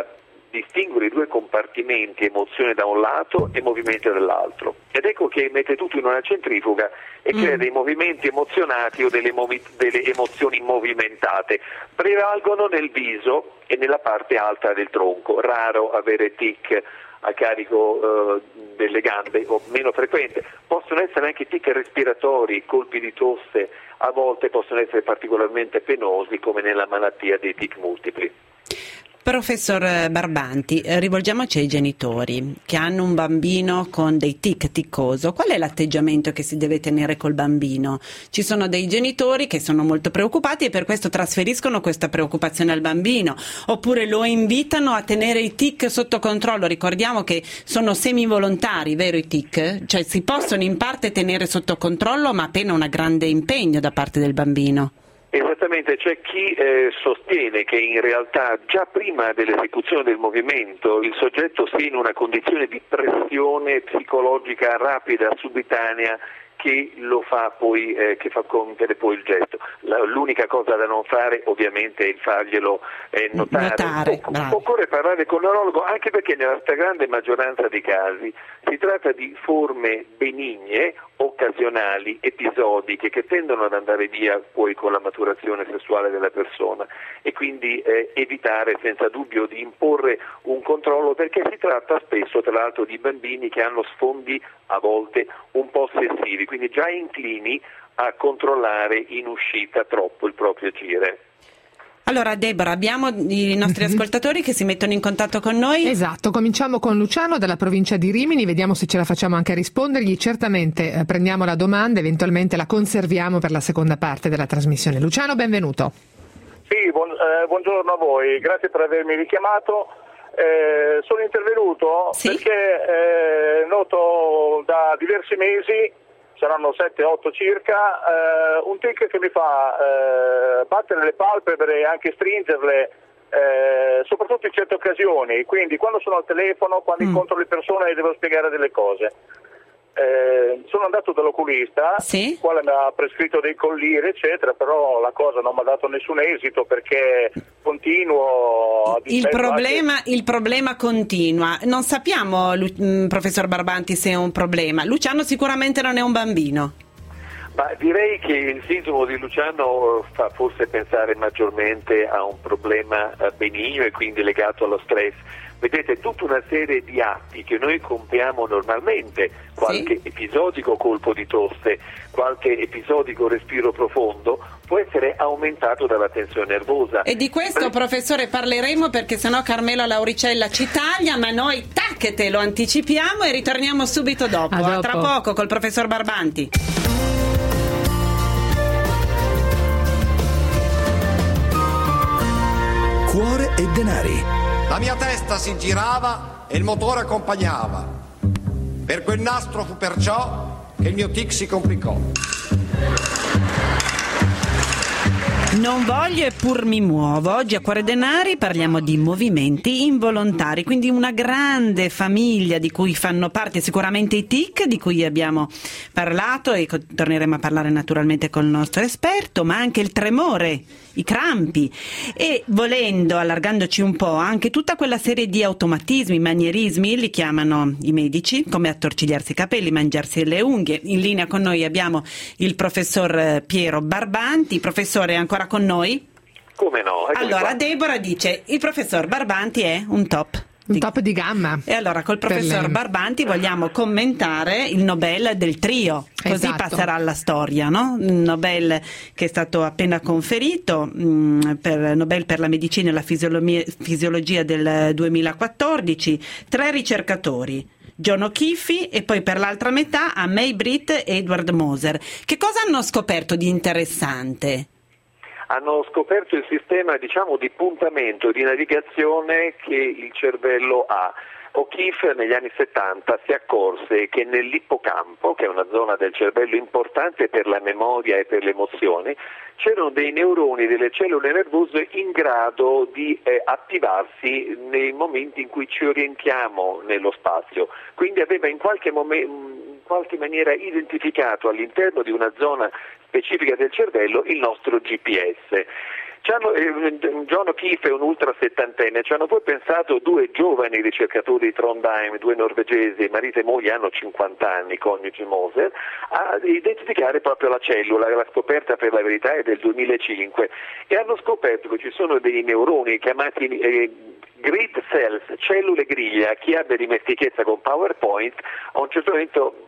distinguere i due compartimenti, emozione da un lato e movimento dall'altro. Ed ecco che mette tutto in una centrifuga e crea dei movimenti emozionati o delle emozioni movimentate. Prevalgono nel viso e nella parte alta del tronco. Raro avere tic a carico delle gambe, o meno frequente. Possono essere anche tic respiratori, colpi di tosse, a volte possono essere particolarmente penosi, come nella malattia dei tic multipli. Professor Barbanti, rivolgiamoci ai genitori che hanno un bambino con dei ticcoso. Qual è l'atteggiamento che si deve tenere col bambino? Ci sono dei genitori che sono molto preoccupati e per questo trasferiscono questa preoccupazione al bambino, oppure lo invitano a tenere i tic sotto controllo. Ricordiamo che sono semivolontari, vero, i tic? Cioè si possono in parte tenere sotto controllo, ma appena un grande impegno da parte del bambino. Esattamente, c'è chi sostiene che in realtà già prima dell'esecuzione del movimento il soggetto sia in una condizione di pressione psicologica rapida, subitanea, che lo fa poi, che fa compiere poi il gesto. L'unica cosa da non fare ovviamente è il farglielo notare. Occorre parlare con l'neurologo, anche perché nella stragrande maggioranza dei casi si tratta di forme benigne, occasionali, episodiche, che tendono ad andare via poi con la maturazione sessuale della persona, e quindi evitare senza dubbio di imporre un controllo, perché si tratta spesso tra l'altro di bambini che hanno sfondi a volte un po' ossessivi, quindi già inclini a controllare in uscita troppo il proprio agire. Allora Deborah, abbiamo i nostri ascoltatori che si mettono in contatto con noi. Esatto, cominciamo con Luciano dalla provincia di Rimini, vediamo se ce la facciamo anche a rispondergli. Certamente prendiamo la domanda, eventualmente la conserviamo per la seconda parte della trasmissione. Luciano, benvenuto. Sì, buongiorno a voi, grazie per avermi richiamato. Sono intervenuto perché noto da diversi mesi, saranno 7-8 circa, un tic che mi fa battere le palpebre e anche stringerle, soprattutto in certe occasioni, quindi quando sono al telefono, quando incontro le persone e devo spiegare delle cose. Sono andato dall'oculista, il quale mi ha prescritto dei collieri eccetera, però la cosa non mi ha dato nessun esito perché continuo a il problema continua. Non sappiamo, professor Barbanti, se è un problema. Luciano sicuramente non è un bambino. Ma direi che il sintomo di Luciano fa forse pensare maggiormente a un problema benigno e quindi legato allo stress. Vedete, tutta una serie di atti che noi compiamo normalmente, qualche episodico colpo di tosse, qualche episodico respiro profondo, può essere aumentato dalla tensione nervosa. E di questo, professore, parleremo, perché sennò Carmelo Lauricella ci taglia, ma noi lo anticipiamo e ritorniamo subito dopo. A tra poco col professor Barbanti. Cuore e denari. La mia testa si girava e il motore accompagnava. Per quel nastro fu perciò che il mio tic si complicò. Non voglio eppur mi muovo. Oggi a Cuore Denari parliamo di movimenti involontari, quindi una grande famiglia di cui fanno parte sicuramente i tic, di cui abbiamo parlato e torneremo a parlare naturalmente col nostro esperto, ma anche il tremore, i crampi e, volendo, allargandoci un po', anche tutta quella serie di automatismi, manierismi, li chiamano i medici, come attorcigliarsi i capelli, mangiarsi le unghie. In linea con noi abbiamo il professor Piero Barbanti. Professore, ancora con noi? Come no? Allora, Deborah dice: il professor Barbanti è un top. Un top di gamma. E allora col professor Barbanti vogliamo commentare il Nobel del trio, così passerà alla storia, no? Il Nobel che è stato appena conferito, per Nobel per la medicina e la fisiologia del 2014, 3 ricercatori. John O'Keefe e poi per l'altra metà a May Britt e Edward Moser. Che cosa hanno scoperto di interessante? Hanno scoperto il sistema, di puntamento, di navigazione che il cervello ha. O'Keefe negli anni 70 si accorse che nell'ippocampo, che è una zona del cervello importante per la memoria e per le emozioni, c'erano dei neuroni, delle cellule nervose in grado di attivarsi nei momenti in cui ci orientiamo nello spazio. Quindi aveva in qualche maniera identificato all'interno di una zona specifica del cervello il nostro GPS. John O'Keefe è un ultra settantenne, ci hanno poi pensato due giovani ricercatori di Trondheim, due norvegesi, marito e moglie, hanno 50 anni, coniugi Moser, a identificare proprio la cellula. La scoperta, per la verità, è del 2005 e hanno scoperto che ci sono dei neuroni chiamati grid cells, cellule griglia. Chi abbia dimestichezza con PowerPoint, a un certo momento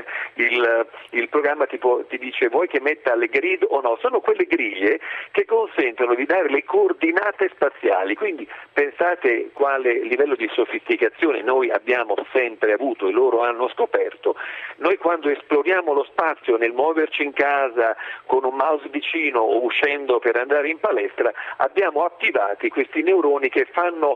il programma ti dice: vuoi che metta le grid o no? Sono quelle griglie che consentono di dare le coordinate spaziali, quindi pensate quale livello di sofisticazione noi abbiamo sempre avuto e loro hanno scoperto. Noi quando esploriamo lo spazio nel muoverci in casa con un mouse vicino o uscendo per andare in palestra, abbiamo attivati questi neuroni che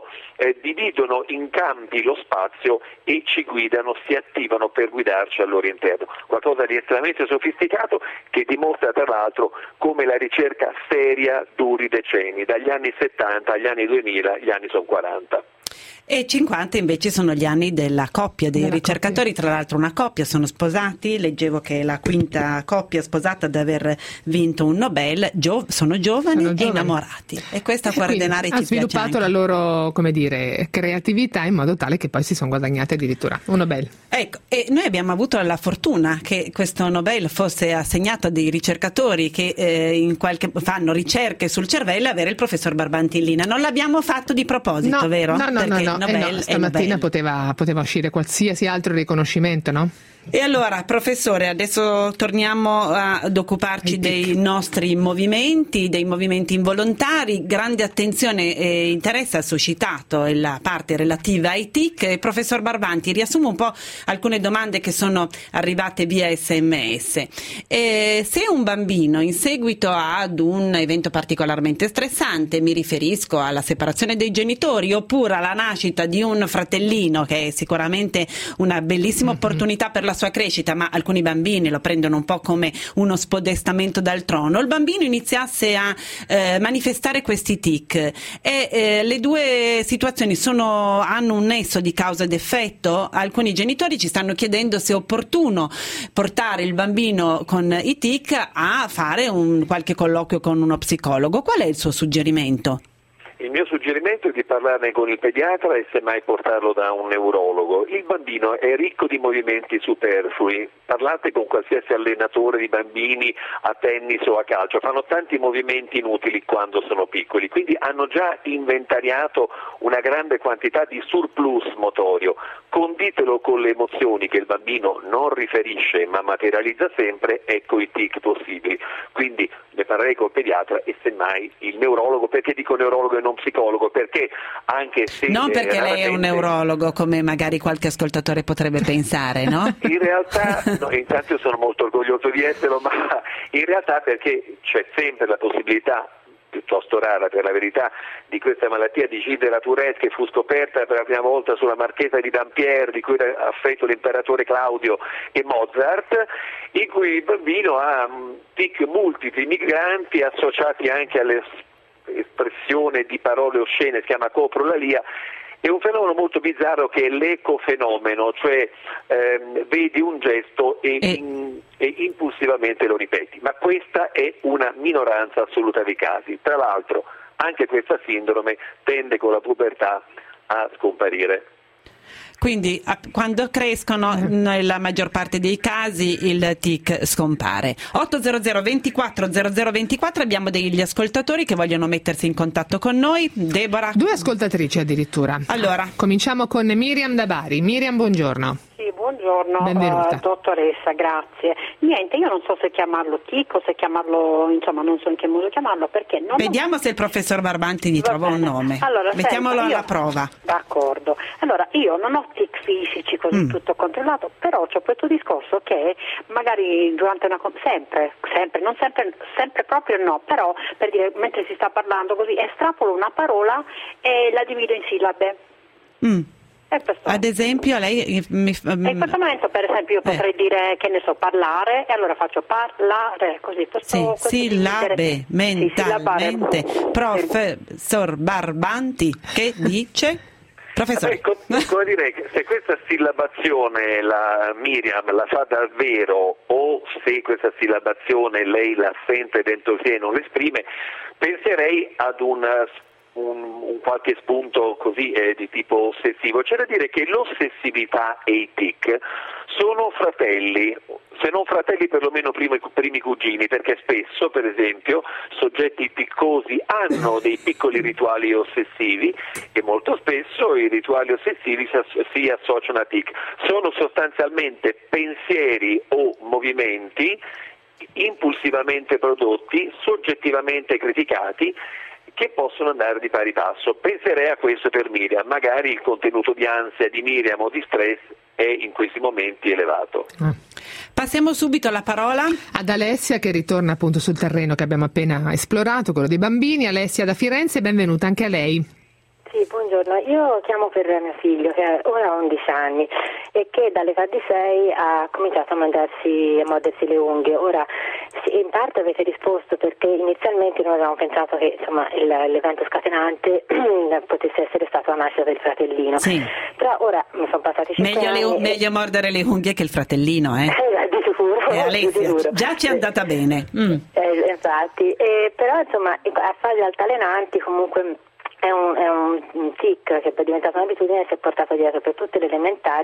dividono in campi lo spazio e ci guidano, si attivano per guidarci al loro interno. Qualcosa di estremamente sofisticato che dimostra tra l'altro come la ricerca seria duri decenni, dagli anni 70 agli anni 2000, gli anni sono 40. E 50 invece sono gli anni della coppia dei ricercatori, tra l'altro una coppia, sono sposati, leggevo che è la quinta coppia sposata ad aver vinto un Nobel, sono giovani e innamorati, e questa Cuore Denari ci piace. Ha sviluppato la loro, come dire, creatività in modo tale che poi si sono guadagnati addirittura un Nobel. Ecco, e noi abbiamo avuto la fortuna che questo Nobel fosse assegnato a dei ricercatori che fanno ricerche sul cervello, avere il professor Barbanti in linea. Non l'abbiamo fatto di proposito, vero? No. Stamattina poteva uscire qualsiasi altro riconoscimento, no? E allora, professore, adesso torniamo ad occuparci dei nostri movimenti, dei movimenti involontari. Grande attenzione e interesse ha suscitato la parte relativa ai TIC. Professor Barbanti, riassumo un po' alcune domande che sono arrivate via SMS. Se un bambino, in seguito ad un evento particolarmente stressante, mi riferisco alla separazione dei genitori oppure alla nascita di un fratellino, che è sicuramente una bellissima opportunità per la sua crescita, ma alcuni bambini lo prendono un po' come uno spodestamento dal trono, il bambino iniziasse a manifestare questi tic e le due situazioni hanno un nesso di causa ed effetto. Alcuni genitori ci stanno chiedendo se è opportuno portare il bambino con i tic a fare qualche colloquio con uno psicologo. Qual è il suo suggerimento? Il mio suggerimento è di parlarne con il pediatra e semmai portarlo da un neurologo. Il bambino è ricco di movimenti superflui. Parlate con qualsiasi allenatore di bambini a tennis o a calcio, fanno tanti movimenti inutili quando sono piccoli, quindi hanno già inventariato una grande quantità di surplus motorio. Conditelo con le emozioni che il bambino non riferisce ma materializza sempre, ecco i tic possibili. Quindi ne parlerei col pediatra e semmai il neurologo. Perché dico neurologo e non psicologo? Perché anche se non perché lei è un neurologo, come magari qualche ascoltatore potrebbe pensare, no? In realtà, intanto io sono molto orgoglioso di esserlo, ma in realtà perché c'è sempre la possibilità, piuttosto rara per la verità, di questa malattia di Gilles de la Tourette, che fu scoperta per la prima volta sulla marchesa di Dampierre, di cui era affetto l'imperatore Claudio e Mozart, in cui il bambino ha tic multipli, migranti, associati anche all'espressione di parole oscene, si chiama coprolalia. È un fenomeno molto bizzarro che è l'ecofenomeno, cioè vedi un gesto e impulsivamente lo ripeti, ma questa è una minoranza assoluta dei casi. Tra l'altro anche questa sindrome tende con la pubertà a scomparire. Quindi quando crescono, nella maggior parte dei casi, il tic scompare. 800 24 0024, abbiamo degli ascoltatori che vogliono mettersi in contatto con noi. Deborah? 2 ascoltatrici addirittura. Allora, cominciamo con Miriam da Bari. Miriam, buongiorno. Sì, buongiorno, dottoressa, grazie. Niente, io non so se chiamarlo tic o se chiamarlo, insomma, non so in che modo chiamarlo, perché non... Vediamo se il professor Barbanti gli trova un nome. Allora, mettiamolo alla prova. D'accordo. Allora, io non ho tic fisici così tutto controllato, però c'ho questo discorso che magari durante sempre proprio no, però per dire, mentre si sta parlando così, estrapolo una parola e la divido in sillabe. Ad esempio lei in questo momento, per esempio, io potrei dire, che ne so, parlare, e allora faccio parlare così. Sillabe mentalmente. Professor Barbanti, che dice? Professore. Come dire, se questa sillabazione la Miriam la fa davvero o se questa sillabazione lei la sente dentro sé e non l'esprime, penserei ad un qualche spunto così di tipo ossessivo. C'è da dire che l'ossessività e i tic sono fratelli, se non fratelli perlomeno primi cugini, perché spesso, per esempio, soggetti ticcosi hanno dei piccoli rituali ossessivi e molto spesso i rituali ossessivi si associano a tic. Sono sostanzialmente pensieri o movimenti impulsivamente prodotti, soggettivamente criticati, che possono andare di pari passo. Penserei a questo per Miriam, magari il contenuto di ansia di Miriam o di stress è in questi momenti elevato. Passiamo subito la parola ad Alessia, che ritorna appunto sul terreno che abbiamo appena esplorato, quello dei bambini. Alessia da Firenze, benvenuta anche a lei. Sì, buongiorno. Io chiamo per mio figlio che ora ha 11 anni e che dall'età di 6 ha cominciato a mordersi le unghie. Ora, in parte avete risposto perché inizialmente noi avevamo pensato che insomma l'evento scatenante potesse essere stato la nascita del fratellino. Sì. Però ora mi sono passati 5 anni. Meglio mordere le unghie che il fratellino, eh? Di sicuro. Alessia, di sicuro. Già ci è andata bene. Infatti. Però insomma a fasi altalenanti comunque è un tic che è diventato un'abitudine e si è portato dietro per tutte le elementari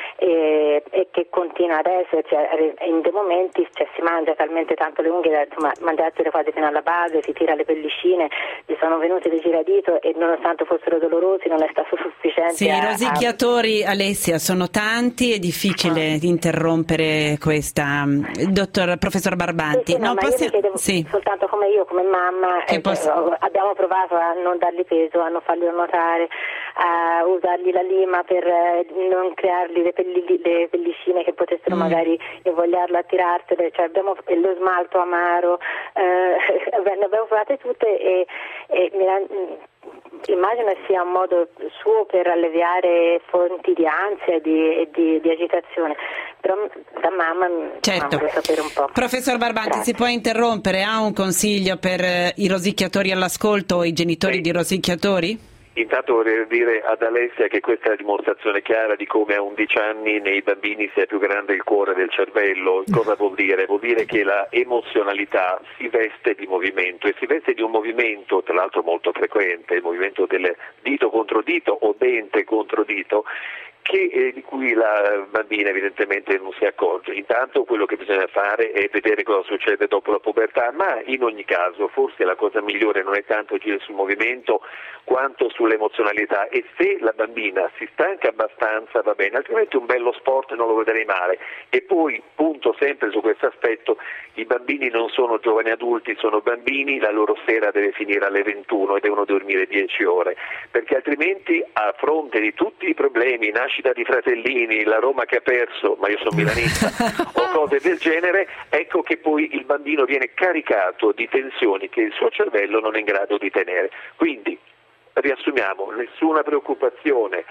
e che continua ad essere, in dei momenti si mangia talmente tanto le unghie, mangiarsele quasi fino alla base, si tira le pellicine, gli sono venuti dei giradito e nonostante fossero dolorosi non è stato sufficiente. Sì, i rosicchiatori, Alessia, sono tanti, è difficile interrompere questa. Professor Barbanti. Sì, ma io mi chiedevo soltanto come mamma abbiamo provato a non dargli peso, a non farglielo notare, a usargli la lima per non creargli le pellicine che potessero magari invogliarlo a tirarsele, abbiamo lo smalto amaro, ne abbiamo provate tutte e immagino sia un modo suo per alleviare fonti di ansia e di agitazione, però da mamma voglio sapere un po'. Professor Barbanti, si può interrompere? Ha un consiglio per i rosicchiatori all'ascolto o i genitori di rosicchiatori? Intanto vorrei dire ad Alessia che questa è la dimostrazione chiara di come a 11 anni nei bambini sia più grande il cuore del cervello. Cosa vuol dire? Vuol dire che la emozionalità si veste di movimento e si veste di un movimento, tra l'altro molto frequente, il movimento del dito contro dito o dente contro dito, di cui la bambina evidentemente non si accorge. Intanto quello che bisogna fare è vedere cosa succede dopo la pubertà, ma in ogni caso forse la cosa migliore non è tanto agire sul movimento quanto sull'emozionalità, e se la bambina si stanca abbastanza va bene, altrimenti un bello sport non lo vedrei male. E poi, punto sempre su questo aspetto, i bambini non sono giovani adulti, sono bambini, la loro sera deve finire alle 21 e devono dormire 10 ore, perché altrimenti a fronte di tutti i problemi, nascita di fratellini, la Roma che ha perso, ma io sono milanista, o cose del genere, ecco che poi il bambino viene caricato di tensioni che il suo cervello non è in grado di tenere. Quindi, riassumiamo, nessuna preoccupazione,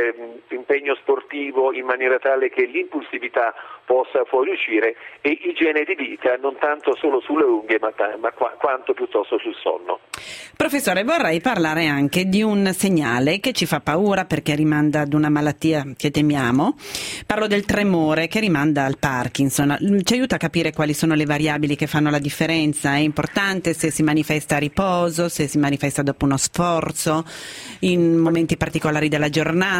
impegno sportivo in maniera tale che l'impulsività possa fuoriuscire e igiene di vita non tanto solo sulle unghie ma quanto piuttosto sul sonno. Professore, vorrei parlare anche di un segnale che ci fa paura perché rimanda ad una malattia che temiamo. Parlo del tremore che rimanda al Parkinson. Ci aiuta a capire quali sono le variabili che fanno la differenza? È importante se si manifesta a riposo, se si manifesta dopo uno sforzo, in momenti particolari della giornata?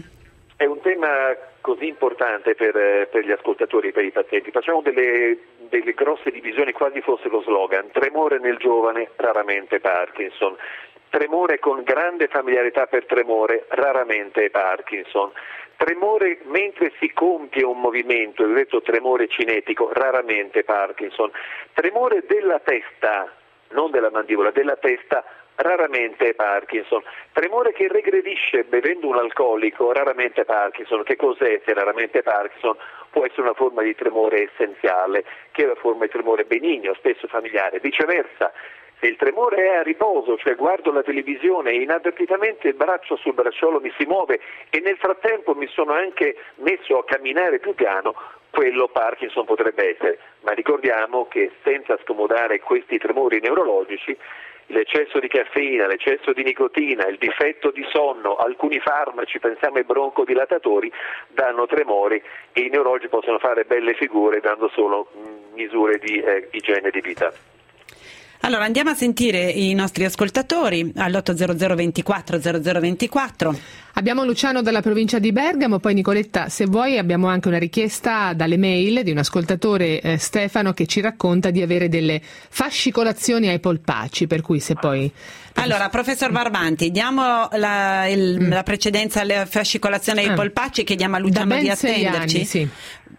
È un tema così importante per gli ascoltatori e per i pazienti. Facciamo delle grosse divisioni, quasi fosse lo slogan: tremore nel giovane, raramente Parkinson; tremore con grande familiarità per tremore, raramente Parkinson; tremore mentre si compie un movimento, il detto tremore cinetico, raramente Parkinson; tremore della testa, non della mandibola, della testa, raramente Parkinson; tremore che regredisce bevendo un alcolico, raramente Parkinson. Che cos'è se raramente Parkinson? Può essere una forma di tremore essenziale, che è una forma di tremore benigno, spesso familiare. Viceversa, se il tremore è a riposo, cioè guardo la televisione e inavvertitamente il braccio sul bracciolo mi si muove e nel frattempo mi sono anche messo a camminare più piano, quello Parkinson potrebbe essere. Ma ricordiamo che senza scomodare questi tremori neurologici, l'eccesso di caffeina, l'eccesso di nicotina, il difetto di sonno, alcuni farmaci, pensiamo ai broncodilatatori, danno tremori e i neurologi possono fare belle figure dando solo misure di igiene di vita. Allora andiamo a sentire i nostri ascoltatori all'800 24 0024. Abbiamo Luciano dalla provincia di Bergamo, poi Nicoletta, se vuoi abbiamo anche una richiesta dalle mail di un ascoltatore, Stefano, che ci racconta di avere delle fascicolazioni ai polpacci, per cui se poi... Allora, professor Barbanti, diamo la precedenza alle fascicolazioni ai polpacci, chiediamo a Luciano di attenderci. Anni, sì.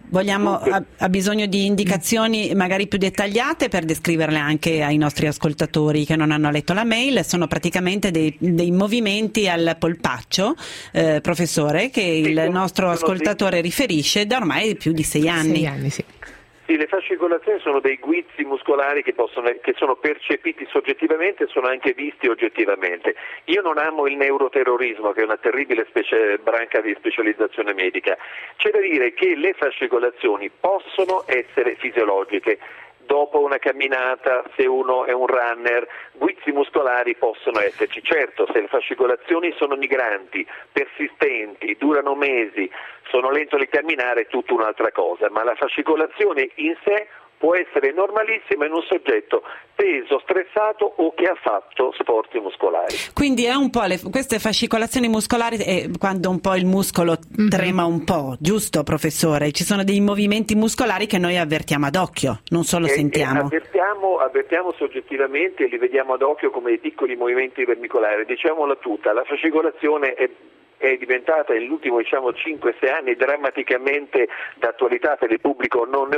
Ha bisogno di indicazioni magari più dettagliate per descriverle anche ai nostri ascoltatori che non hanno letto la mail. Sono praticamente dei movimenti al polpaccio, professore, che il nostro ascoltatore riferisce da ormai più di 6 anni. 6 anni, sì. Sì, le fascicolazioni sono dei guizzi muscolari che sono percepiti soggettivamente e sono anche visti oggettivamente. Io non amo il neuroterrorismo, che è una terribile branca di specializzazione medica. C'è da dire che le fascicolazioni possono essere fisiologiche. Dopo una camminata, se uno è un runner, guizzi muscolari possono esserci. Certo, se le fascicolazioni sono migranti, persistenti, durano mesi, sono lento nel camminare, è tutta un'altra cosa, ma la fascicolazione in sé può essere normalissima in un soggetto teso, stressato o che ha fatto sforzi muscolari. Quindi è un po' queste fascicolazioni muscolari è quando un po' il muscolo trema un po', giusto professore? Ci sono dei movimenti muscolari che noi avvertiamo ad occhio, non solo sentiamo. Avvertiamo soggettivamente e li vediamo ad occhio come dei piccoli movimenti vermicolari. Diciamola tutta, la fascicolazione è diventata negli ultimi 5-6 anni drammaticamente d'attualità per il pubblico non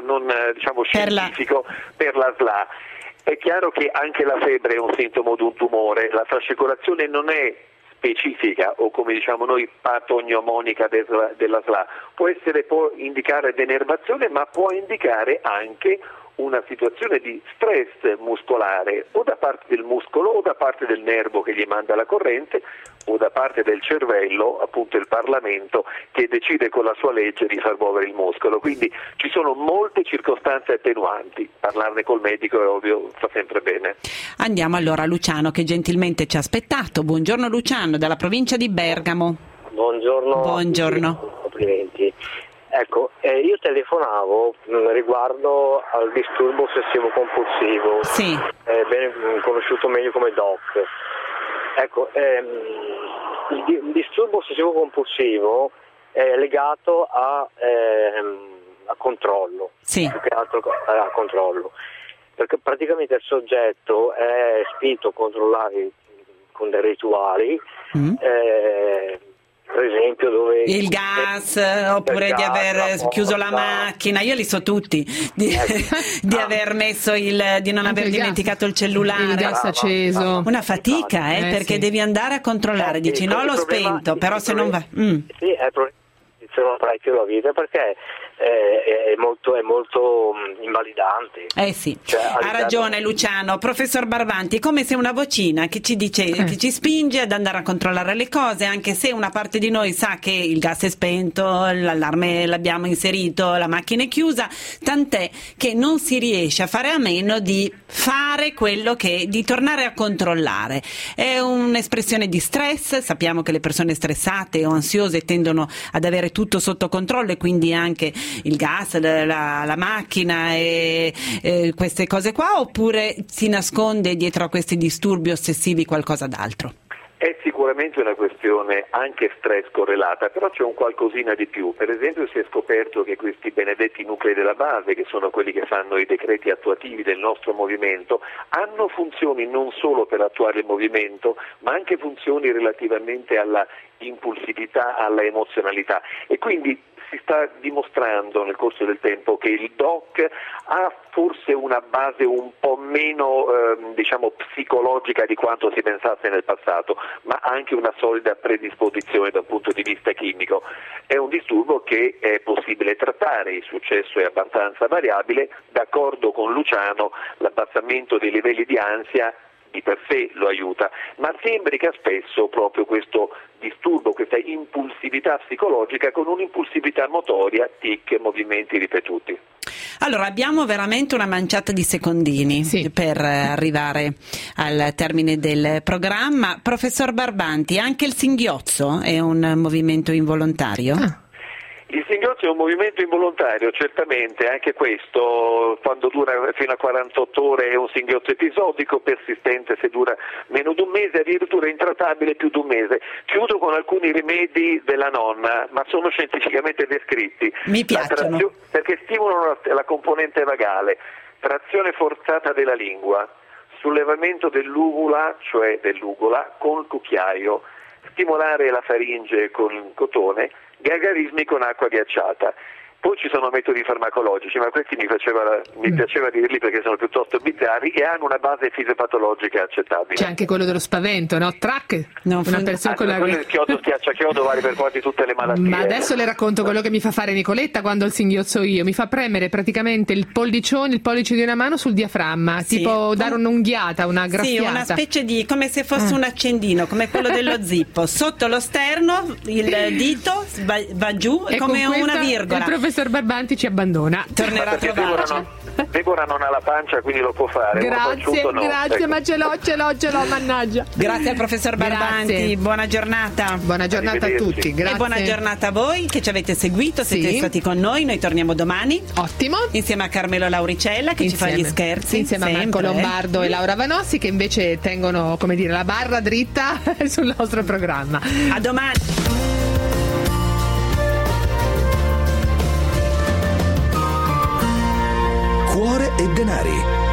scientifico per la SLA. È chiaro che anche la febbre è un sintomo di un tumore, la fascicolazione non è specifica o come diciamo noi patognomonica della SLA, può indicare denervazione ma può indicare anche una situazione di stress muscolare o da parte del muscolo o da parte del nervo che gli manda la corrente o da parte del cervello, appunto il Parlamento, che decide con la sua legge di far muovere il muscolo. Quindi ci sono molte circostanze attenuanti, parlarne col medico è ovvio, fa sempre bene. Andiamo allora a Luciano che gentilmente ci ha aspettato. Buongiorno Luciano, dalla provincia di Bergamo. Buongiorno. Complimenti. Ecco, io telefonavo riguardo al disturbo ossessivo compulsivo, bene conosciuto meglio come DOC. Ecco, il disturbo ossessivo compulsivo è legato a controllo, più che altro a controllo, perché praticamente il soggetto è spinto a controllare con dei rituali. Per esempio dove il gas oppure di aver chiuso la macchina, io li so tutti, di aver messo di non aver dimenticato il cellulare, il gas acceso, una fatica perché devi andare a controllare, dici no l'ho spento, però se non va sì, è non avrai più la vita perché è molto invalidante. Ha ragione Luciano. Professor Barbanti, è come se una vocina che ci dice che ci spinge ad andare a controllare le cose, anche se una parte di noi sa che il gas è spento, l'allarme l'abbiamo inserito, la macchina è chiusa, tant'è che non si riesce a fare a meno di fare quello di tornare a controllare. È un'espressione di stress, sappiamo che le persone stressate o ansiose tendono ad avere tutto sotto controllo e quindi anche il gas, la macchina e queste cose qua, oppure si nasconde dietro a questi disturbi ossessivi qualcosa d'altro? È sicuramente una questione anche stress correlata, però c'è un qualcosina di più. Per esempio si è scoperto che questi benedetti nuclei della base, che sono quelli che fanno i decreti attuativi del nostro movimento, hanno funzioni non solo per attuare il movimento, ma anche funzioni relativamente alla impulsività, alla emozionalità. E quindi si sta dimostrando nel corso del tempo che il DOC ha forse una base un po' meno psicologica di quanto si pensasse nel passato, ma anche una solida predisposizione da un punto di vista chimico. È un disturbo che è possibile trattare, il successo è abbastanza variabile. D'accordo con Luciano, l'abbassamento dei livelli di ansia di per sé lo aiuta, ma si imbrica spesso proprio questo disturbo, questa impulsività psicologica con un'impulsività motoria, tic, movimenti ripetuti. Allora, abbiamo veramente una manciata di secondini per arrivare al termine del programma. Professor Barbanti, anche il singhiozzo è un movimento involontario? Il singhiozzo è un movimento involontario, certamente, anche questo, quando dura fino a 48 ore è un singhiozzo episodico, persistente se dura meno di un mese, addirittura intrattabile più di un mese. Chiudo con alcuni rimedi della nonna, ma sono scientificamente descritti. Mi piacciono. Perché stimolano la componente vagale, trazione forzata della lingua, sollevamento dell'uvula, cioè dell'ugola, con il cucchiaio, stimolare la faringe con il cotone, gargarismi con acqua ghiacciata. Poi ci sono metodi farmacologici, ma questi mi piaceva dirli perché sono piuttosto bizzarri e hanno una base fisiopatologica accettabile. C'è anche quello dello spavento, no? Track, una persona con la... il chiodo schiacciachiodo vale per quasi tutte le malattie. Ma adesso le racconto quello che mi fa fare Nicoletta quando il singhiozzo io. Mi fa premere praticamente il pollicione, il pollice di una mano sul diaframma, tipo dare un'unghiata, una graffiata. Sì, una specie di, come se fosse un accendino, come quello dello zippo. Sotto lo sterno il dito va giù, è come una virgola. Il professor Barbanti ci abbandona. Tornerà a trovarci. Deborah non ha la pancia, quindi lo può fare. Grazie, ecco. ma ce l'ho, mannaggia. Grazie al professor Barbanti, buona giornata. Buona giornata a tutti, grazie. E buona giornata a voi che ci avete seguito, siete stati con noi torniamo domani. Ottimo. Insieme a Carmelo Lauricella che ci fa gli scherzi. Insieme a Marco Lombardo e Laura Vanossi che invece tengono, come dire, la barra dritta sul nostro programma. A domani. Cuore e denari.